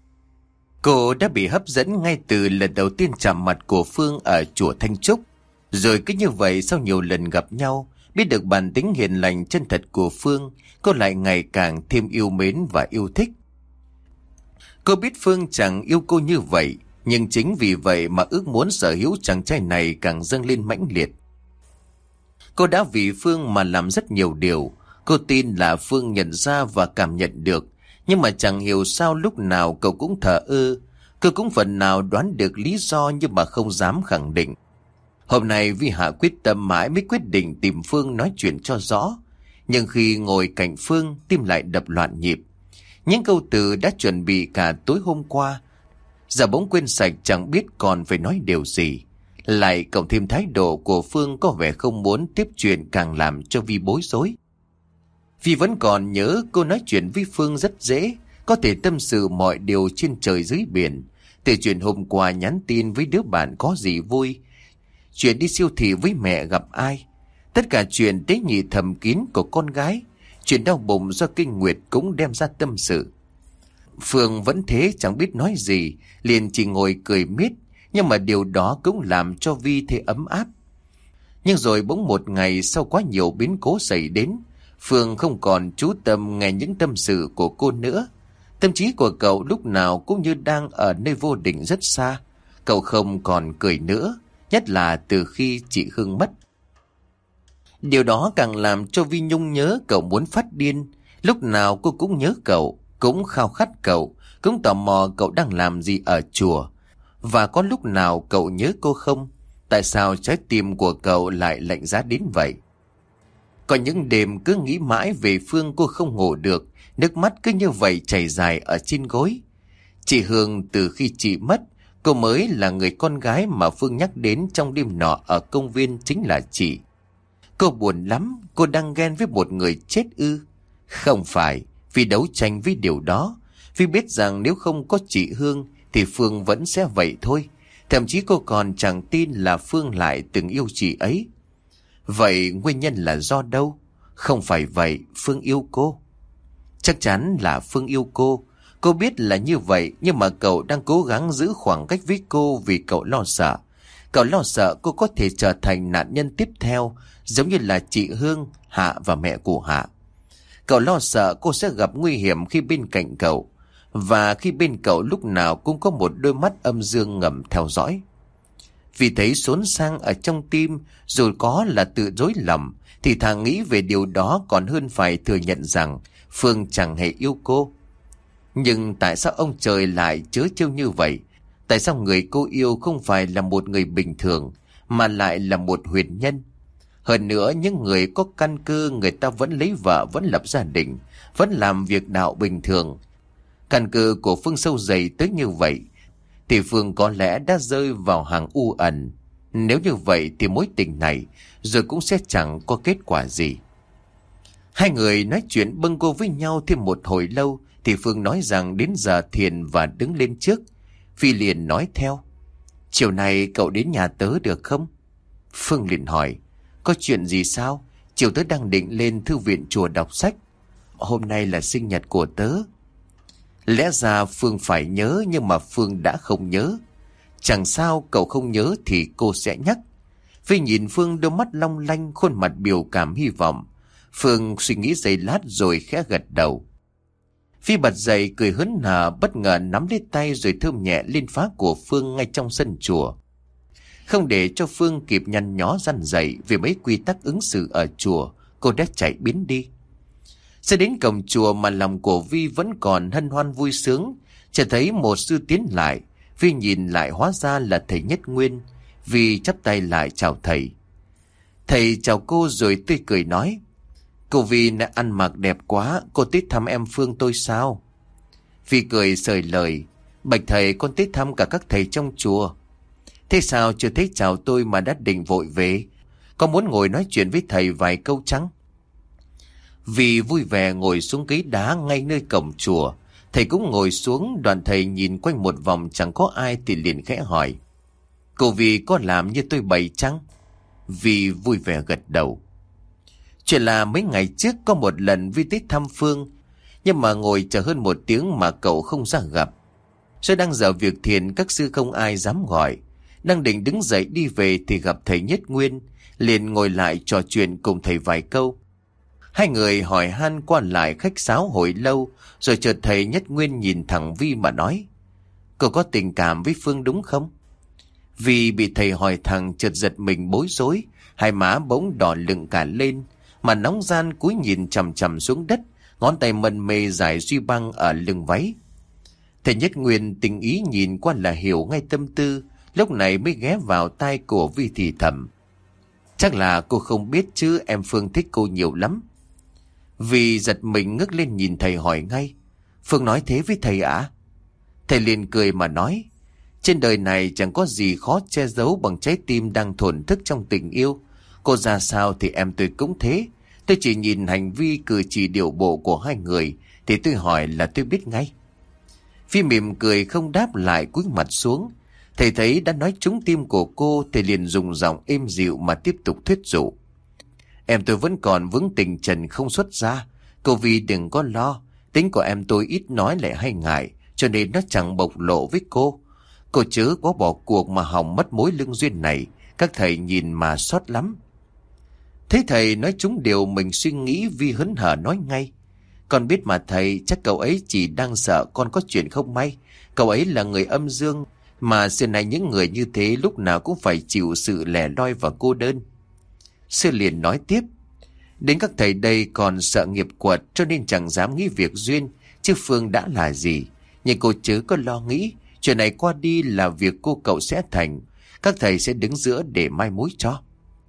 Cô đã bị hấp dẫn ngay từ lần đầu tiên chạm mặt của Phương ở chùa Thanh Trúc. Rồi cứ như vậy sau nhiều lần gặp nhau, biết được bản tính hiền lành chân thật của Phương, cô lại ngày càng thêm yêu mến và yêu thích. Cô biết Phương chẳng yêu cô như vậy, nhưng chính vì vậy mà ước muốn sở hữu chàng trai này càng dâng lên mãnh liệt. Cô đã vì Phương mà làm rất nhiều điều. Cô tin là Phương nhận ra và cảm nhận được, nhưng mà chẳng hiểu sao lúc nào cậu cũng thờ ơ. Cô cũng phần nào đoán được lý do nhưng mà không dám khẳng định. Hôm nay Vi Hạ quyết tâm mãi mới quyết định tìm Phương nói chuyện cho rõ. Nhưng khi ngồi cạnh Phương, tim lại đập loạn nhịp. Những câu từ đã chuẩn bị cả tối hôm qua giờ bỗng quên sạch, chẳng biết còn phải nói điều gì. Lại cộng thêm thái độ của Phương có vẻ không muốn tiếp chuyện, càng làm cho Vi bối rối. Vi vẫn còn nhớ cô nói chuyện với Phương rất dễ, có thể tâm sự mọi điều trên trời dưới biển. Từ chuyện hôm qua nhắn tin với đứa bạn có gì vui, chuyện đi siêu thị với mẹ gặp ai, tất cả chuyện tế nhị thầm kín của con gái, chuyện đau bụng do kinh nguyệt cũng đem ra tâm sự. Phương vẫn thế, chẳng biết nói gì, liền chỉ ngồi cười miết, nhưng mà điều đó cũng làm cho Vi thấy ấm áp. Nhưng rồi bỗng một ngày sau quá nhiều biến cố xảy đến, Phương không còn chú tâm nghe những tâm sự của cô nữa. Tâm trí của cậu lúc nào cũng như đang ở nơi vô định rất xa. Cậu không còn cười nữa, nhất là từ khi chị Hương mất. Điều đó càng làm cho Vi nhung nhớ cậu muốn phát điên. Lúc nào cô cũng nhớ cậu, cũng khao khát cậu, cũng tò mò cậu đang làm gì ở chùa. Và có lúc nào cậu nhớ cô không? Tại sao trái tim của cậu lại lạnh giá đến vậy? Có những đêm cứ nghĩ mãi về Phương cô không ngủ được, nước mắt cứ như vậy chảy dài ở trên gối. Chị Hương từ khi chị mất, cô mới là người con gái mà Phương nhắc đến trong đêm nọ ở công viên chính là chị. Cô buồn lắm, cô đang ghen với một người chết ư? Không phải, vì đấu tranh với điều đó. Vì biết rằng nếu không có chị Hương thì Phương vẫn sẽ vậy thôi. Thậm chí cô còn chẳng tin là Phương lại từng yêu chị ấy. Vậy nguyên nhân là do đâu? Không phải vậy, Phương yêu cô. Chắc chắn là Phương yêu cô. Cô biết là như vậy, nhưng mà cậu đang cố gắng giữ khoảng cách với cô vì cậu lo sợ. Cậu lo sợ cô có thể trở thành nạn nhân tiếp theo, giống như là chị Hương, Hạ và mẹ của Hạ. Cậu lo sợ cô sẽ gặp nguy hiểm khi bên cạnh cậu, và khi bên cậu lúc nào cũng có một đôi mắt âm dương ngầm theo dõi. Vì thấy xốn sang ở trong tim, dù có là tự dối lòng, thì thà nghĩ về điều đó còn hơn phải thừa nhận rằng Phương chẳng hề yêu cô. Nhưng tại sao ông trời lại trớ trêu như vậy? Tại sao người cô yêu không phải là một người bình thường, mà lại là một huyền nhân? Hơn nữa, những người có căn cơ, người ta vẫn lấy vợ, vẫn lập gia đình, vẫn làm việc đạo bình thường. Căn cơ của Phương sâu dày tới như vậy, thì Phương có lẽ đã rơi vào hàng u ẩn. Nếu như vậy thì mối tình này rồi cũng sẽ chẳng có kết quả gì. Hai người nói chuyện bâng quơ với nhau thêm một hồi lâu thì Phương nói rằng đến giờ thiền và đứng lên trước. Phi liền nói theo: chiều nay cậu đến nhà tớ được không? Phương liền hỏi: có chuyện gì sao? Chiều tớ đang định lên thư viện chùa đọc sách. Hôm nay là sinh nhật của tớ. Lẽ ra Phương phải nhớ, nhưng mà Phương đã không nhớ. Chẳng sao, cậu không nhớ thì cô sẽ nhắc. Phi nhìn Phương đôi mắt long lanh, khuôn mặt biểu cảm hy vọng. Phương suy nghĩ giây lát rồi khẽ gật đầu. Phi bật dậy cười hớn hở, bất ngờ nắm lấy tay rồi thơm nhẹ lên má của Phương ngay trong sân chùa. Không để cho Phương kịp nhăn nhó răn dậy về mấy quy tắc ứng xử ở chùa, cô đã chạy biến đi. Sẽ đến cổng chùa mà lòng của Vi vẫn còn hân hoan vui sướng. Chỉ thấy một sư tiến lại. Vi nhìn lại hóa ra là thầy Nhất Nguyên. Vi chắp tay lại chào thầy. Thầy chào cô rồi tươi cười nói: cô Vi đã ăn mặc đẹp quá, cô tới thăm em Phương tôi sao? Vi cười sời lời: bạch thầy, con tới thăm cả các thầy trong chùa. Thế sao chưa thấy chào tôi mà đã định vội về? Con muốn ngồi nói chuyện với thầy vài câu trắng? Vì vui vẻ ngồi xuống ghế đá ngay nơi cổng chùa. Thầy cũng ngồi xuống. Đoàn thầy nhìn quanh một vòng chẳng có ai thì liền khẽ hỏi: cô Vi có làm như tôi bày chăng? Vi vui vẻ gật đầu. Chuyện là mấy ngày trước có một lần Vi tới thăm Phương, nhưng mà ngồi chờ hơn một tiếng mà cậu không ra gặp. Rồi đang giờ việc thiền, các sư không ai dám gọi. Đang định đứng dậy đi về thì gặp thầy Nhất Nguyên, liền ngồi lại trò chuyện cùng thầy vài câu. Hai người hỏi han qua lại khách sáo hồi lâu, rồi chợt thầy Nhất Nguyên nhìn thẳng Vi mà nói: cô có tình cảm với Phương đúng không? Vi bị thầy hỏi thẳng chợt giật mình bối rối, hai má bỗng đỏ lựng cả lên, mà nóng gian cúi nhìn chằm chằm xuống đất, ngón tay mân mê giải duy băng ở lưng váy. Thầy Nhất Nguyên tình ý nhìn qua là hiểu ngay tâm tư, lúc này mới ghé vào tai của Vi thì thầm: chắc là cô không biết chứ, em Phương thích cô nhiều lắm. Vi giật mình ngước lên nhìn thầy hỏi ngay: Phương nói thế với thầy ạ? À? Thầy liền cười mà nói: trên đời này chẳng có gì khó che giấu bằng trái tim đang thổn thức trong tình yêu. Cô ra sao thì em tôi cũng thế. Tôi chỉ nhìn hành vi cử chỉ điệu bộ của hai người thì tôi hỏi là tôi biết ngay. Phi mỉm cười không đáp lại, cúi mặt xuống. Thầy thấy đã nói trúng tim của cô, thầy liền dùng giọng êm dịu mà tiếp tục thuyết dụ: em tôi vẫn còn vướng tình trần không xuất ra. Cô Vi đừng có lo, tính của em tôi ít nói lại hay ngại, cho nên nó chẳng bộc lộ với cô. Cô chớ có bỏ cuộc mà hỏng mất mối lương duyên này, các thầy nhìn mà xót lắm. Thấy thầy nói trúng điều mình suy nghĩ, Vi hớn hở nói ngay: con biết mà thầy, chắc cậu ấy chỉ đang sợ con có chuyện không may. Cậu ấy là người âm dương, mà xưa này những người như thế lúc nào cũng phải chịu sự lẻ loi và cô đơn. Sư liền nói tiếp: đến các thầy đây còn sợ nghiệp quật, cho nên chẳng dám nghĩ việc duyên, chứ Phương đã là gì. Nhưng cô chớ có lo nghĩ, chuyện này qua đi là việc cô cậu sẽ thành. Các thầy sẽ đứng giữa để mai mối cho.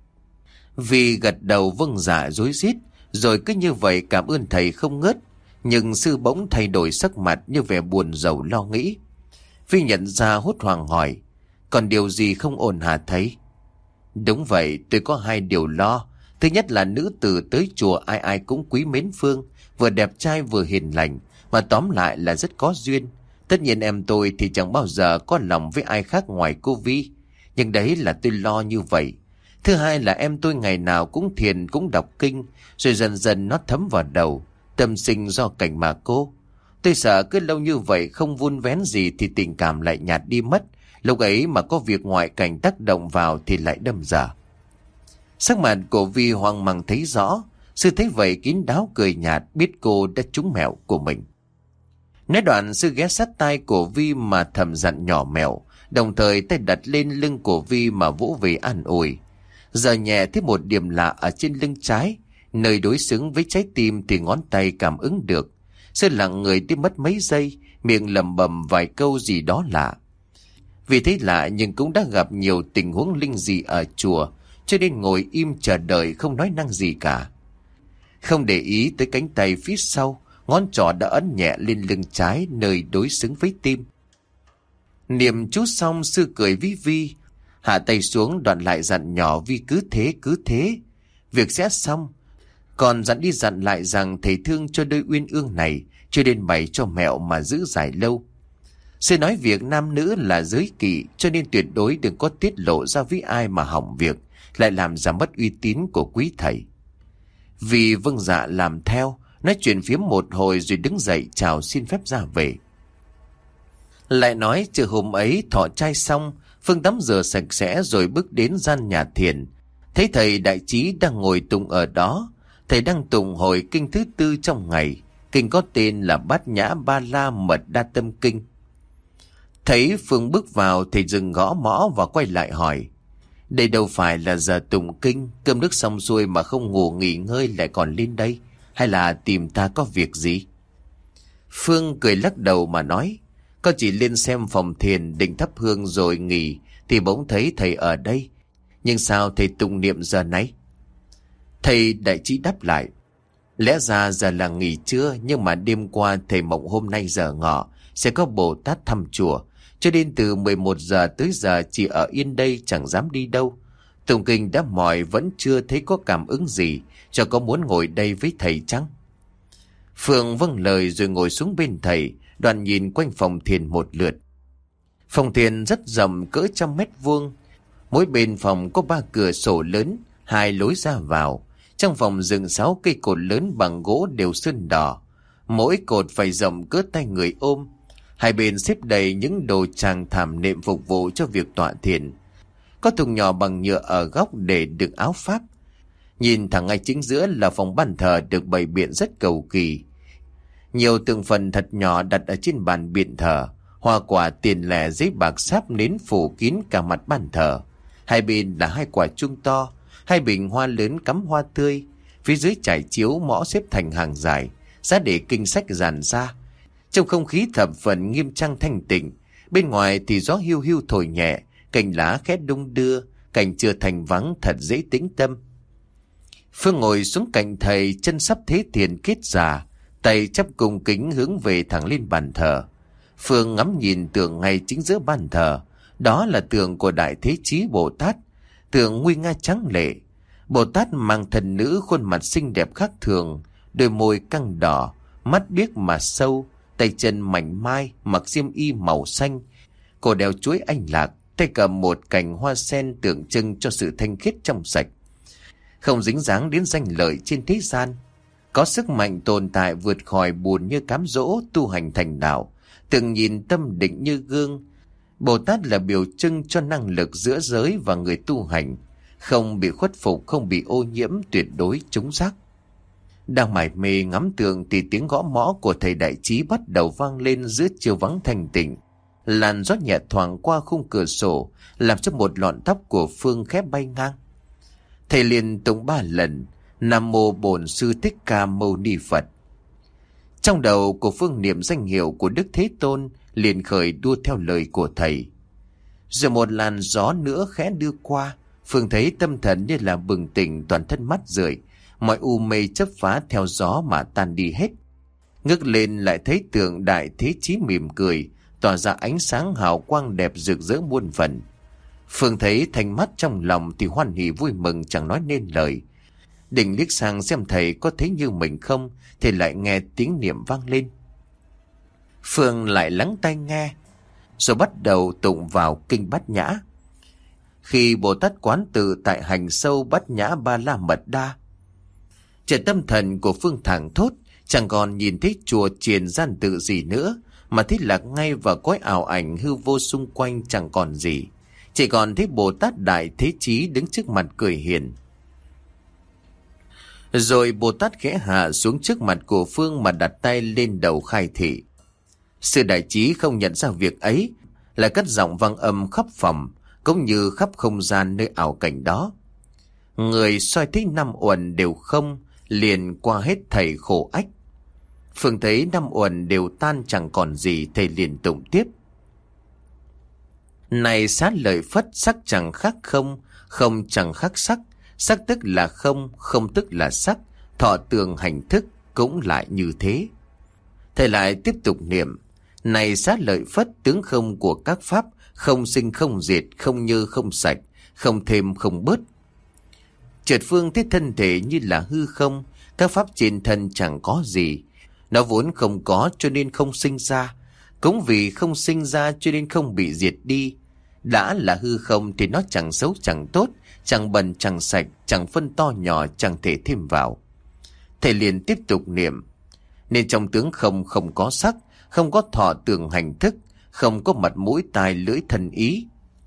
Vì gật đầu vâng dạ rối rít, rồi cứ như vậy cảm ơn thầy không ngớt. Nhưng sư bỗng thay đổi sắc mặt như vẻ buồn rầu lo nghĩ. Vi nhận ra hốt hoảng hỏi: còn điều gì không ổn hả thầy? Đúng vậy, tôi có hai điều lo. Thứ nhất là nữ tử tới chùa ai ai cũng quý mến Phương, vừa đẹp trai vừa hiền lành, mà tóm lại là rất có duyên. Tất nhiên em tôi thì chẳng bao giờ có lòng với ai khác ngoài cô Vi, nhưng đấy là tôi lo như vậy. Thứ hai là em tôi ngày nào cũng thiền cũng đọc kinh, rồi dần dần nó thấm vào đầu, tâm sinh do cảnh mà cô. Tôi sợ cứ lâu như vậy không vun vén gì thì tình cảm lại nhạt đi mất. Lúc ấy mà có việc ngoại cảnh tác động vào thì lại đâm ra. Sắc mặt của Vi hoang mang thấy rõ. Sư thấy vậy kín đáo cười nhạt, biết cô đã trúng mẹo của mình. Nói đoạn sư ghé sát tai của Vi mà thầm dặn nhỏ mẹo, đồng thời tay đặt lên lưng của Vi mà vỗ về an ủi. Giờ nhẹ thấy một điểm lạ ở trên lưng trái, nơi đối xứng với trái tim thì ngón tay cảm ứng được. Sư lặng người đi mất mấy giây, miệng lẩm bẩm vài câu gì đó lạ. Vì thấy lạ nhưng cũng đã gặp nhiều tình huống linh dị ở chùa, cho nên ngồi im chờ đợi không nói năng gì cả. Không để ý tới cánh tay phía sau, ngón trỏ đã ấn nhẹ lên lưng trái nơi đối xứng với tim. Niệm chú xong, sư cười vi vi, hạ tay xuống, đoạn lại dặn nhỏ Vi cứ thế cứ thế, việc sẽ xong. Còn dặn đi dặn lại rằng thầy thương cho đôi uyên ương này, chưa đến bày cho mẹo mà giữ dài lâu. Sư nói việc nam nữ là giới kỵ, cho nên tuyệt đối đừng có tiết lộ ra với ai mà hỏng việc, lại làm giảm mất uy tín của quý thầy. Vì vâng dạ làm theo, nói chuyện phiếm một hồi rồi đứng dậy chào xin phép ra về. Lại nói trừ hôm ấy thọ trai xong, Phương tắm rửa sạch sẽ rồi bước đến gian nhà thiền. Thấy thầy đại trí đang ngồi tụng ở đó. Thầy đang tụng hồi kinh thứ tư trong ngày. Kinh có tên là Bát Nhã Ba La Mật Đa Tâm Kinh. Thấy Phương bước vào, thầy dừng gõ mõ và quay lại hỏi: đây đâu phải là giờ tụng kinh, cơm nước xong xuôi mà không ngủ nghỉ ngơi lại còn lên đây, hay là tìm ta có việc gì? Phương cười lắc đầu mà nói: con chỉ lên xem phòng thiền định thắp hương rồi nghỉ, thì bỗng thấy thầy ở đây. Nhưng sao thầy tụng niệm giờ này? Thầy đại trí đáp lại: lẽ ra giờ là nghỉ trưa, nhưng mà đêm qua thầy mộng hôm nay giờ ngọ sẽ có Bồ Tát thăm chùa, cho nên từ mười một giờ tới giờ chỉ ở yên đây, chẳng dám đi đâu. Tụng kinh đã mỏi vẫn chưa thấy có cảm ứng gì, cho có muốn ngồi đây với thầy chăng? Phương vâng lời rồi ngồi xuống bên thầy, đoạn nhìn quanh phòng thiền một lượt. Phòng thiền rất rộng, cỡ trăm mét vuông. Mỗi bên phòng có ba cửa sổ lớn, hai lối ra vào. Trong phòng dựng sáu cây cột lớn bằng gỗ đều sơn đỏ, mỗi cột phải rộng cỡ tay người ôm. Hai bên xếp đầy những đồ tràng thảm nệm phục vụ cho việc tọa thiền. Có thùng nhỏ bằng nhựa ở góc để đựng áo pháp. Nhìn thẳng ngay chính giữa là phòng bàn thờ được bày biện rất cầu kỳ. Nhiều tượng phần thật nhỏ đặt ở trên bàn biện thờ, hoa quả, tiền lẻ, giấy bạc, sáp nến phủ kín cả mặt bàn thờ. Hai bên là hai quả chuông to, hai bình hoa lớn cắm hoa tươi. Phía dưới trải chiếu mõ xếp thành hàng dài, giá để kinh sách dàn ra. Trong không khí thập phần nghiêm trang thanh tịnh. Bên ngoài thì gió hiu hiu thổi nhẹ, cành lá khẽ đung đưa, cảnh chưa thành vắng thật dễ tĩnh tâm. Phương ngồi xuống cạnh thầy, chân sắp thế thiền kết già, tay chắp cung kính hướng về thẳng lên bàn thờ. Phương ngắm nhìn tượng ngay chính giữa bàn thờ. Đó là tượng của Đại Thế Chí Bồ Tát, tượng nguy nga trắng lệ. Bồ Tát mang thần nữ, khuôn mặt xinh đẹp khác thường, đôi môi căng đỏ, mắt biếc mà sâu, tay chân mảnh mai, mặc xiêm y màu xanh, cổ đeo chuỗi anh lạc, tay cầm một cành hoa sen tượng trưng cho sự thanh khiết trong sạch, không dính dáng đến danh lợi trên thế gian. Có sức mạnh tồn tại vượt khỏi buồn như cám dỗ, tu hành thành đạo, từng nhìn tâm định như gương. Bồ Tát là biểu trưng cho năng lực giữa giới và người tu hành, không bị khuất phục, không bị ô nhiễm, tuyệt đối trúng giác. Đang mải mê ngắm tượng thì tiếng gõ mõ của thầy đại trí bắt đầu vang lên giữa chiều vắng thanh tịnh. Làn gió nhẹ thoảng qua khung cửa sổ, làm cho một lọn tóc của Phương khẽ bay ngang. Thầy liền tụng ba lần: Nam Mô Bổn Sư Thích Ca Mâu Ni Phật. Trong đầu của Phương niệm danh hiệu của Đức Thế Tôn, liền khởi đua theo lời của thầy. Rồi một làn gió nữa khẽ đưa qua, Phương thấy tâm thần như là bừng tỉnh, toàn thân mắt rượi, mọi u mê chấp phá theo gió mà tan đi hết. Ngước lên lại thấy tượng Đại Thế Chí mỉm cười, tỏa ra ánh sáng hào quang đẹp rực rỡ muôn phần. Phương thấy thanh mắt, trong lòng thì hoan hỉ vui mừng chẳng nói nên lời. Định liếc sang xem thầy có thấy như mình không, thì lại nghe tiếng niệm vang lên. Phương lại lắng tai nghe, rồi bắt đầu tụng vào kinh Bát Nhã. Khi Bồ Tát quán tự tại hành sâu Bát Nhã Ba La Mật Đa, chợt tâm thần của Phương thảng thốt, chẳng còn nhìn thấy chùa chiền gian tự gì nữa, mà thấy lạc ngay vào cõi ảo ảnh hư vô, xung quanh chẳng còn gì, chỉ còn thấy Bồ Tát Đại Thế Chí đứng trước mặt cười hiền. Rồi Bồ Tát khẽ hạ xuống trước mặt của Phương mà đặt tay lên đầu khai thị. Sư Đại Trí không nhận ra việc ấy, lại cất giọng vang âm khắp phòng, cũng như khắp không gian nơi ảo cảnh đó. Người soi thấy năm uẩn đều không, liền qua hết thầy khổ ách. Phương thấy năm uẩn đều tan chẳng còn gì, thầy liền tụng tiếp. Này xá lợi Phất, sắc chẳng khác không, không chẳng khác sắc, sắc tức là không, không tức là sắc, thọ tường hành thức cũng lại như thế. Thầy lại tiếp tục niệm: Này Xá Lợi Phất, tướng không của các pháp, không sinh không diệt, không như không sạch, không thêm không bớt. Chợt Phương thấy thân thể như là hư không, các pháp trên thân chẳng có gì. Nó vốn không có cho nên không sinh ra, cũng vì không sinh ra cho nên không bị diệt đi. Đã là hư không thì nó chẳng xấu chẳng tốt, chẳng bẩn chẳng sạch, chẳng phân to nhỏ, chẳng thể thêm vào. Thầy liền tiếp tục niệm. Nên trong tướng không không có sắc, không có thọ tưởng hành thức, không có mặt mũi tai lưỡi thân ý.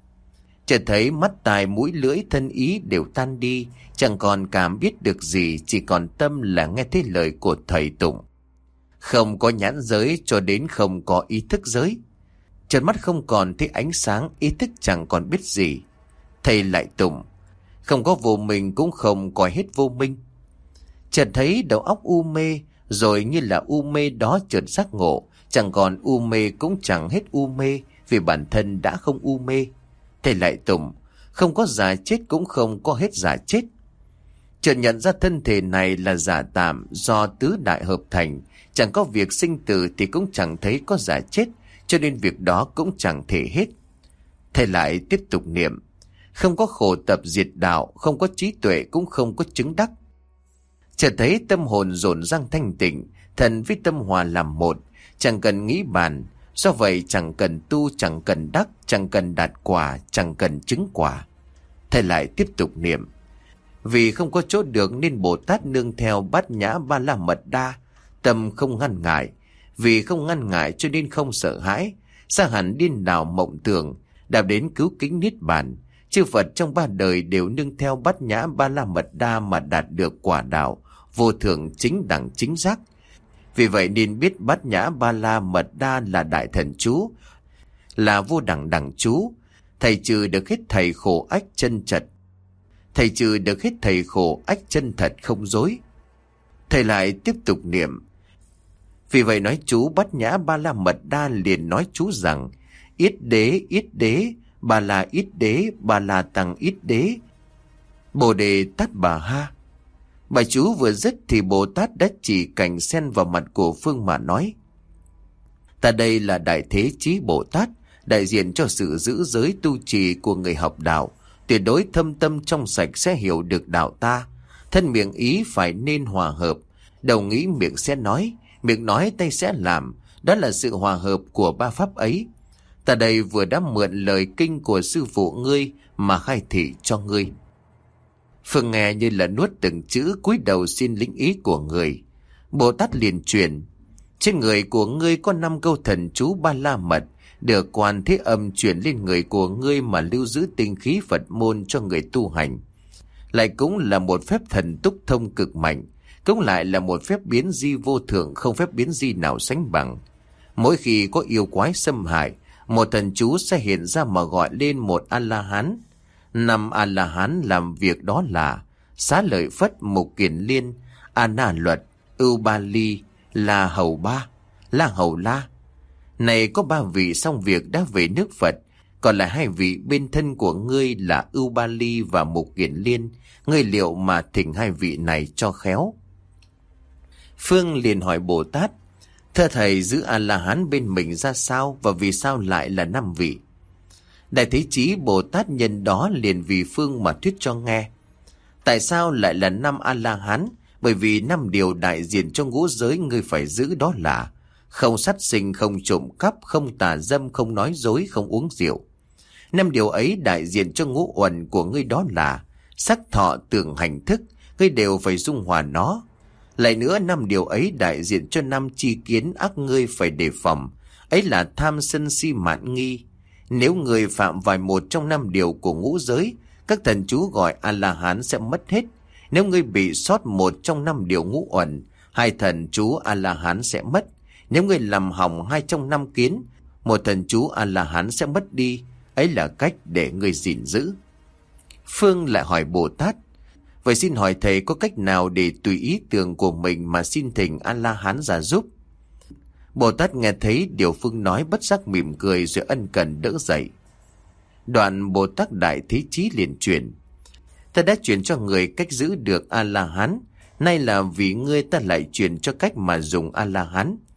Chợt thấy mắt tai mũi lưỡi thân ý đều tan đi, chẳng còn cảm biết được gì, chỉ còn tâm là nghe thấy lời của thầy tụng. Không có nhãn giới cho đến không có ý thức giới. Chợt mắt không còn thấy ánh sáng, ý thức chẳng còn biết gì. Thầy lại tụng. Không có vô minh cũng không coi hết vô minh. Chợt thấy đầu óc u mê, rồi như là u mê đó chợt giác ngộ, chẳng còn u mê cũng chẳng hết u mê, vì bản thân đã không u mê. Thầy lại tụng. Không có giả chết cũng không có hết giả chết. Chợt nhận ra thân thể này là giả tạm, do tứ đại hợp thành, chẳng có việc sinh tử thì cũng chẳng thấy có giả chết, cho nên việc đó cũng chẳng thể hết. Thầy lại tiếp tục niệm. Không có khổ tập diệt đạo, không có trí tuệ cũng không có chứng đắc. Chợt thấy tâm hồn rộn rang thanh tịnh, thần với tâm hòa làm một, chẳng cần nghĩ bàn. Do vậy chẳng cần tu, chẳng cần đắc, chẳng cần đạt quả, chẳng cần chứng quả. Thầy lại tiếp tục niệm. Vì không có chỗ được nên Bồ Tát nương theo Bát Nhã Ba La Mật Đa, tâm không ngăn ngại. Vì không ngăn ngại cho nên không sợ hãi, xa hẳn điên đảo mộng tưởng, đạt đến cứu kính niết bàn. Chư Phật trong ba đời đều nương theo Bát Nhã Ba La Mật Đa mà đạt được quả đạo vô thượng chính đẳng chính giác. Vì vậy nên biết Bát Nhã Ba La Mật Đa là đại thần chú, là vô đẳng đẳng chú. Thầy trừ được hết thầy khổ ách chân trật. Thầy trừ được hết thầy khổ ách chân thật không dối. Thầy lại tiếp tục niệm. Vì vậy nói chú Bát Nhã Ba La Mật Đa liền nói chú rằng: Yết đế, yết đế, Ba La yết đế, Ba La tăng yết đế, Bồ đề tát bà ha. Bài chú vừa dứt thì Bồ Tát đã chỉ cành sen vào mặt của Phương mà nói: Ta đây là Đại Thế Chí Bồ Tát, đại diện cho sự giữ giới tu trì của người học đạo, tuyệt đối thâm tâm trong sạch sẽ hiểu được đạo ta. Thân miệng ý phải nên hòa hợp, đầu nghĩ miệng sẽ nói, miệng nói tay sẽ làm, đó là sự hòa hợp của ba pháp ấy. Ta đây vừa đã mượn lời kinh của sư phụ ngươi mà khai thị cho ngươi. Phương nghe như là nuốt từng chữ, cúi đầu xin lĩnh ý của người. Bồ Tát liền truyền: Trên người của ngươi có năm câu thần chú Ba La Mật, được Quan Thế Âm truyền lên người của ngươi mà lưu giữ tinh khí Phật môn cho người tu hành. Lại cũng là một phép thần túc thông cực mạnh, cũng lại là một phép biến di vô thượng, không phép biến di nào sánh bằng. Mỗi khi có yêu quái xâm hại, một thần chú sẽ hiện ra mà gọi lên một A-la-hán. Năm A-la-hán làm việc đó là Xá Lợi Phất, Mục Kiền Liên, A-na Luật, Ưu Ba Ly, La Hầu Ba, La Hầu La. Này có ba vị xong việc đã về nước Phật, còn lại hai vị bên thân của ngươi là Ưu Ba Ly và Mục Kiền Liên. Ngươi liệu mà thỉnh hai vị này cho khéo. Phương liền hỏi Bồ Tát: Thưa thầy, giữ A-la-hán bên mình ra sao, và vì sao lại là năm vị? Đại Thế Chí Bồ Tát nhân đó liền vì Phương mà thuyết cho nghe. Tại sao lại là năm A-la-hán? Bởi vì năm điều đại diện cho ngũ giới ngươi phải giữ đó là: không sát sinh, không trộm cắp, không tà dâm, không nói dối, không uống rượu. Năm điều ấy đại diện cho ngũ uẩn của ngươi đó là sắc, thọ, tưởng, hành, thức, ngươi đều phải dung hòa nó. Lại nữa, năm điều ấy đại diện cho năm chi kiến ác ngươi phải đề phòng, ấy là tham, sân, si, mạn, nghi. Nếu người phạm vài một trong năm điều của ngũ giới, các thần chú gọi A-la-hán sẽ mất hết. Nếu ngươi bị sót một trong năm điều ngũ uẩn, hai thần chú A-la-hán sẽ mất. Nếu ngươi làm hỏng hai trong năm kiến, một thần chú A-la-hán sẽ mất đi. Ấy là cách để ngươi gìn giữ. Phương lại hỏi Bồ Tát: Vậy xin hỏi thầy có cách nào để tùy ý tưởng của mình mà xin thỉnh A-la-hán ra giúp? Bồ Tát nghe thấy điều Phương nói bất giác mỉm cười rồi ân cần đỡ dậy. Đoạn Bồ Tát Đại Thế Chí liền truyền: Ta đã truyền cho người cách giữ được A-la-hán, nay là vì ngươi ta lại truyền cho cách mà dùng A-la-hán.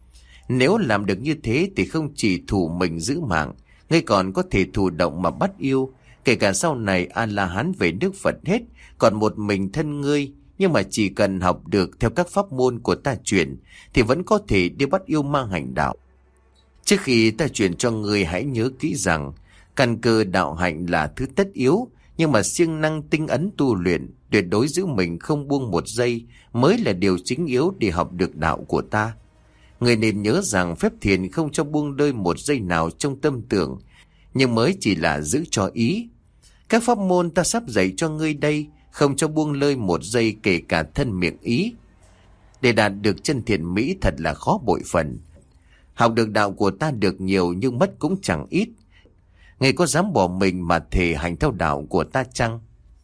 Nếu làm được như thế thì không chỉ thủ mình giữ mạng, ngươi còn có thể thụ động mà bắt yêu. Kể cả sau này A-la-hán về nước Phật hết, còn một mình thân ngươi, nhưng mà chỉ cần học được theo các pháp môn của ta truyền thì vẫn có thể đi bắt yêu ma hành đạo. Trước khi ta truyền cho ngươi, hãy nhớ kỹ rằng căn cơ đạo hạnh là thứ tất yếu, nhưng mà siêng năng tinh ấn tu luyện, tuyệt đối giữ mình không buông một giây mới là điều chính yếu để học được đạo của ta. Người nên nhớ rằng phép thiền không cho buông lơi một giây nào trong tâm tưởng, nhưng mới chỉ là giữ cho ý. Các pháp môn ta sắp dạy cho ngươi đây không cho buông lơi một giây, kể cả thân miệng ý. Để đạt được chân thiện mỹ thật là khó bội phần. Học được đạo của ta được nhiều nhưng mất cũng chẳng ít. Ngươi có dám bỏ mình mà thề hành theo đạo của ta chăng?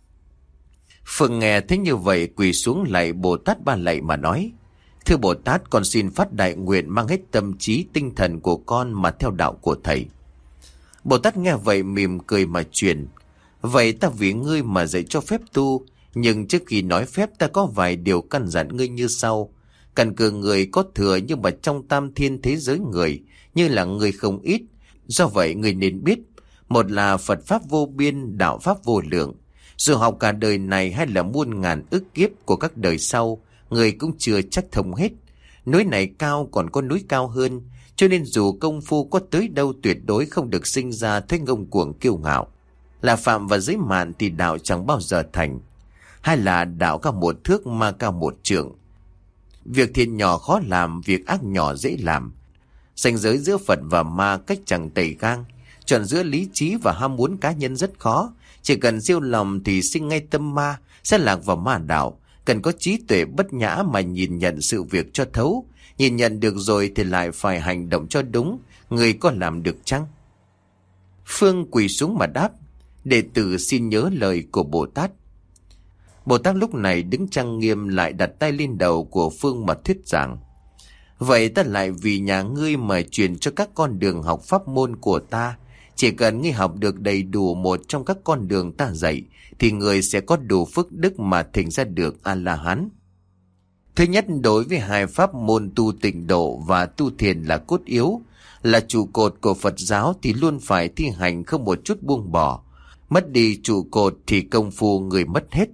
Phương nghe thấy như vậy, quỳ xuống lạy Bồ Tát Ba Lạy mà nói: Thưa Bồ Tát, con xin phát đại nguyện mang hết tâm trí tinh thần của con mà theo đạo của thầy. Bồ Tát nghe vậy mỉm cười mà truyền: Vậy ta vì ngươi mà dạy cho phép tu, nhưng trước khi nói phép ta có vài điều căn dặn ngươi như sau. Căn cơ người có thừa, nhưng mà trong tam thiên thế giới người như là người không ít. Do vậy người nên biết, một là Phật Pháp vô biên, đạo Pháp vô lượng. Dù học cả đời này hay là muôn ngàn ức kiếp của các đời sau, người cũng chưa chắc thông hết. Núi này cao còn có núi cao hơn, cho nên dù công phu có tới đâu tuyệt đối không được sinh ra thói ngông cuồng kiêu ngạo. Là phạm và giới mạn thì đạo chẳng bao giờ thành. Hay là đạo cao một thước ma cao một trượng. Việc thiện nhỏ khó làm, việc ác nhỏ dễ làm. Ranh giới giữa Phật và ma cách chẳng tẩy gang. Chọn giữa lý trí và ham muốn cá nhân rất khó. Chỉ cần siêu lòng thì sinh ngay tâm ma, sẽ lạc vào ma đạo. Cần có trí tuệ bất nhã mà nhìn nhận sự việc cho thấu. Nhìn nhận được rồi thì lại phải hành động cho đúng. Người có làm được chăng? Phương quỳ xuống mà đáp: Đệ tử xin nhớ lời của Bồ Tát. Bồ Tát lúc này đứng trang nghiêm, lại đặt tay lên đầu của Phương mà thuyết giảng: Vậy ta lại vì nhà ngươi mà truyền cho các con đường học pháp môn của ta. Chỉ cần ngươi học được đầy đủ một trong các con đường ta dạy, thì người sẽ có đủ phước đức mà thành ra được A-la-hán. Thứ nhất, đối với hai pháp môn tu tịnh độ và tu thiền là cốt yếu, là trụ cột của Phật giáo, thì luôn phải thi hành không một chút buông bỏ. Mất đi trụ cột thì công phu người mất hết.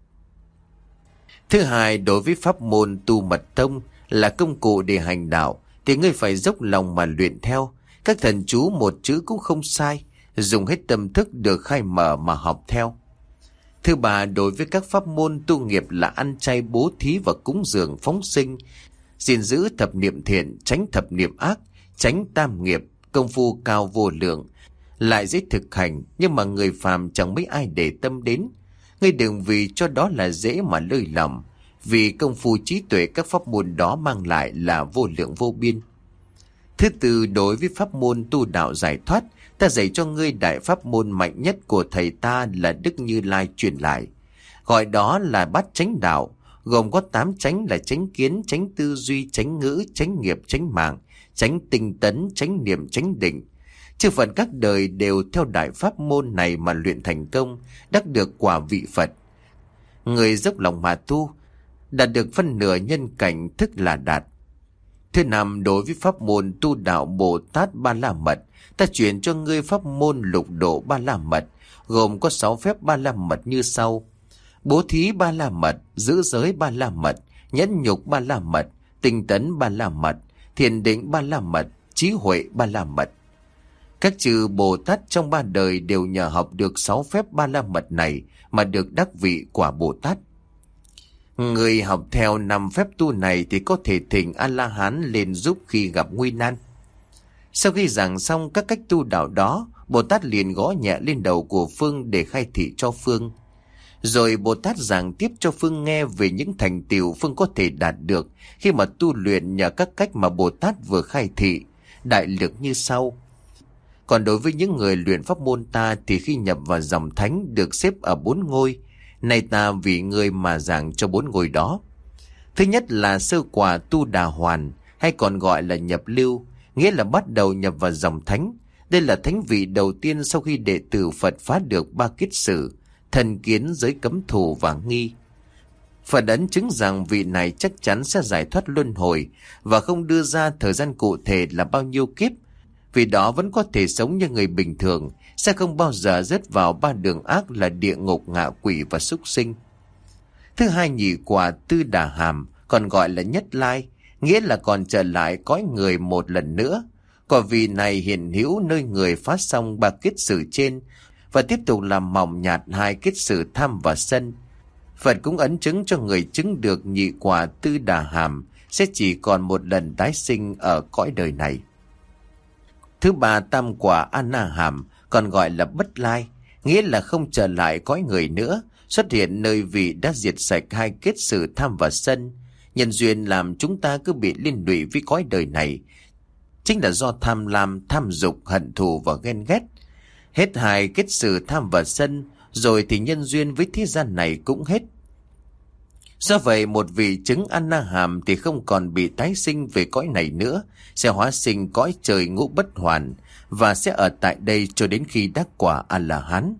Thứ hai, đối với pháp môn tu mật tông là công cụ để hành đạo, thì ngươi phải dốc lòng mà luyện theo. Các thần chú một chữ cũng không sai, dùng hết tâm thức được khai mở mà học theo. Thứ ba, đối với các pháp môn tu nghiệp là ăn chay, bố thí và cúng dường phóng sinh, gìn giữ thập niệm thiện, tránh thập niệm ác, tránh tam nghiệp, công phu cao vô lượng, lại dễ thực hành, nhưng mà người phàm chẳng mấy ai để tâm đến. Ngươi đừng vì cho đó là dễ mà lơi lỏng, vì công phu trí tuệ các pháp môn đó mang lại là vô lượng vô biên. Thứ tư, đối với pháp môn tu đạo giải thoát, ta dạy cho ngươi đại pháp môn mạnh nhất của thầy ta là Đức Như Lai truyền lại, gọi đó là bát chánh đạo, gồm có tám chánh là chánh kiến, chánh tư duy, chánh ngữ, chánh nghiệp, chánh mạng, chánh tinh tấn, chánh niệm, chánh định. Chư Phật các đời đều theo đại pháp môn này mà luyện thành công, đắc được quả vị Phật. Người dốc lòng mà tu, đạt được phân nửa nhân cảnh, thức là đạt. Thứ năm, đối với pháp môn tu đạo Bồ Tát Ba La Mật, ta truyền cho ngươi pháp môn lục độ Ba La Mật, gồm có sáu phép Ba La Mật như sau: bố thí Ba La Mật, giữ giới Ba La Mật, nhẫn nhục Ba La Mật, tinh tấn Ba La Mật, thiền định Ba La Mật, trí huệ Ba La Mật. Các chư Bồ Tát trong ba đời đều nhờ học được sáu phép Ba La Mật này mà được đắc vị quả Bồ Tát. Người học theo năm phép tu này thì có thể thỉnh A-la-hán lên giúp khi gặp nguy nan. Sau khi giảng xong các cách tu đạo đó, Bồ Tát liền gõ nhẹ lên đầu của Phương để khai thị cho Phương. Rồi Bồ Tát giảng tiếp cho Phương nghe về những thành tựu Phương có thể đạt được khi mà tu luyện nhờ các cách mà Bồ Tát vừa khai thị, đại lược như sau. Còn đối với những người luyện pháp môn ta thì khi nhập vào dòng thánh được xếp ở bốn ngôi. Này ta vì ngươi mà giảng cho bốn ngôi đó. Thứ nhất là sơ quả tu đà hoàn, hay còn gọi là nhập lưu, nghĩa là bắt đầu nhập vào dòng thánh. Đây là thánh vị đầu tiên sau khi đệ tử Phật phá được ba kiết sử, thần kiến, giới cấm thủ và nghi. Phật ấn chứng rằng vị này chắc chắn sẽ giải thoát luân hồi và không đưa ra thời gian cụ thể là bao nhiêu kiếp. Vì đó vẫn có thể sống như người bình thường, sẽ không bao giờ rớt vào ba đường ác là địa ngục, ngạ quỷ và súc sinh. Thứ hai, nhị quả Tư Đà Hàm, còn gọi là Nhất Lai, nghĩa là còn trở lại cõi người một lần nữa. Quả vị này hiện hữu nơi người phát xong ba kiết sử trên và tiếp tục làm mỏng nhạt hai kiết sử tham và sân. Phật cũng ấn chứng cho người chứng được nhị quả Tư Đà Hàm sẽ chỉ còn một lần tái sinh ở cõi đời này. Thứ ba, tam quả A Na Hàm, còn gọi là Bất Lai, nghĩa là không trở lại cõi người nữa, xuất hiện nơi vị đã diệt sạch hai kiết sử tham và sân. Nhân duyên làm chúng ta cứ bị liên lụy với cõi đời này chính là do tham lam, tham dục, hận thù và ghen ghét. Hết hai kiết sử tham và sân rồi thì nhân duyên với thế gian này cũng hết. Do vậy, một vị chứng A Na Hàm thì không còn bị tái sinh về cõi này nữa, sẽ hóa sinh cõi trời ngũ bất hoàn và sẽ ở tại đây cho đến khi đắc quả A La Hán.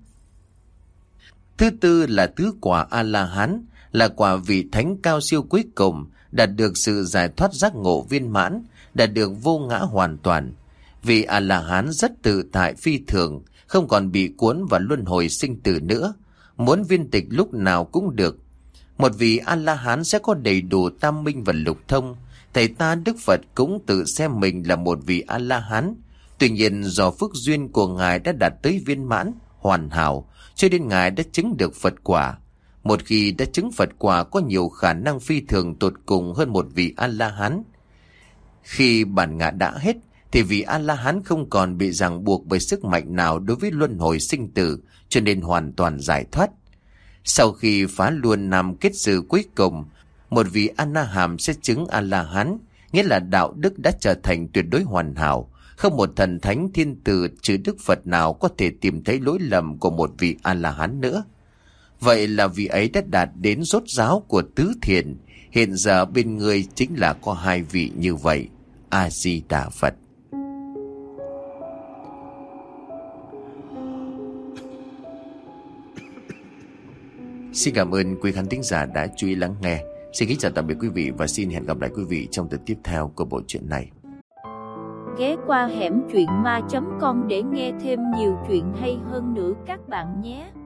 Thứ tư là tứ quả A La Hán, là quả vị thánh cao siêu cuối cùng, đạt được sự giải thoát giác ngộ viên mãn, đạt được vô ngã hoàn toàn. Vị A La Hán rất tự tại phi thường, không còn bị cuốn vào luân hồi sinh tử nữa, muốn viên tịch lúc nào cũng được. Một vị A La Hán sẽ có đầy đủ tam minh và lục thông. Thầy ta Đức Phật cũng tự xem mình là một vị A La Hán. Tuy nhiên do phước duyên của ngài đã đạt tới viên mãn hoàn hảo, cho nên ngài đã chứng được Phật quả. Một khi đã chứng Phật quả có nhiều khả năng phi thường tột cùng hơn một vị A La Hán. Khi bản ngã đã hết thì vị A La Hán không còn bị ràng buộc bởi sức mạnh nào đối với luân hồi sinh tử, cho nên hoàn toàn giải thoát. Sau khi phá luôn năm kết sử cuối cùng, một vị A Na Hàm sẽ chứng A La Hán, nghĩa là đạo đức đã trở thành tuyệt đối hoàn hảo. Không một thần thánh thiên tử trừ Đức Phật nào có thể tìm thấy lỗi lầm của một vị A La Hán nữa. Vậy là vị ấy đã đạt đến rốt ráo của tứ thiền. Hiện giờ bên người chính là có hai vị như vậy. A Di Đà Phật. Xin cảm ơn quý khán thính giả đã chú ý lắng nghe. Xin kính chào tạm biệt quý vị và xin hẹn gặp lại quý vị trong tập tiếp theo của bộ truyện này. Ghé qua hẻm truyện ma chấm com để nghe thêm nhiều chuyện hay hơn nữa các bạn nhé.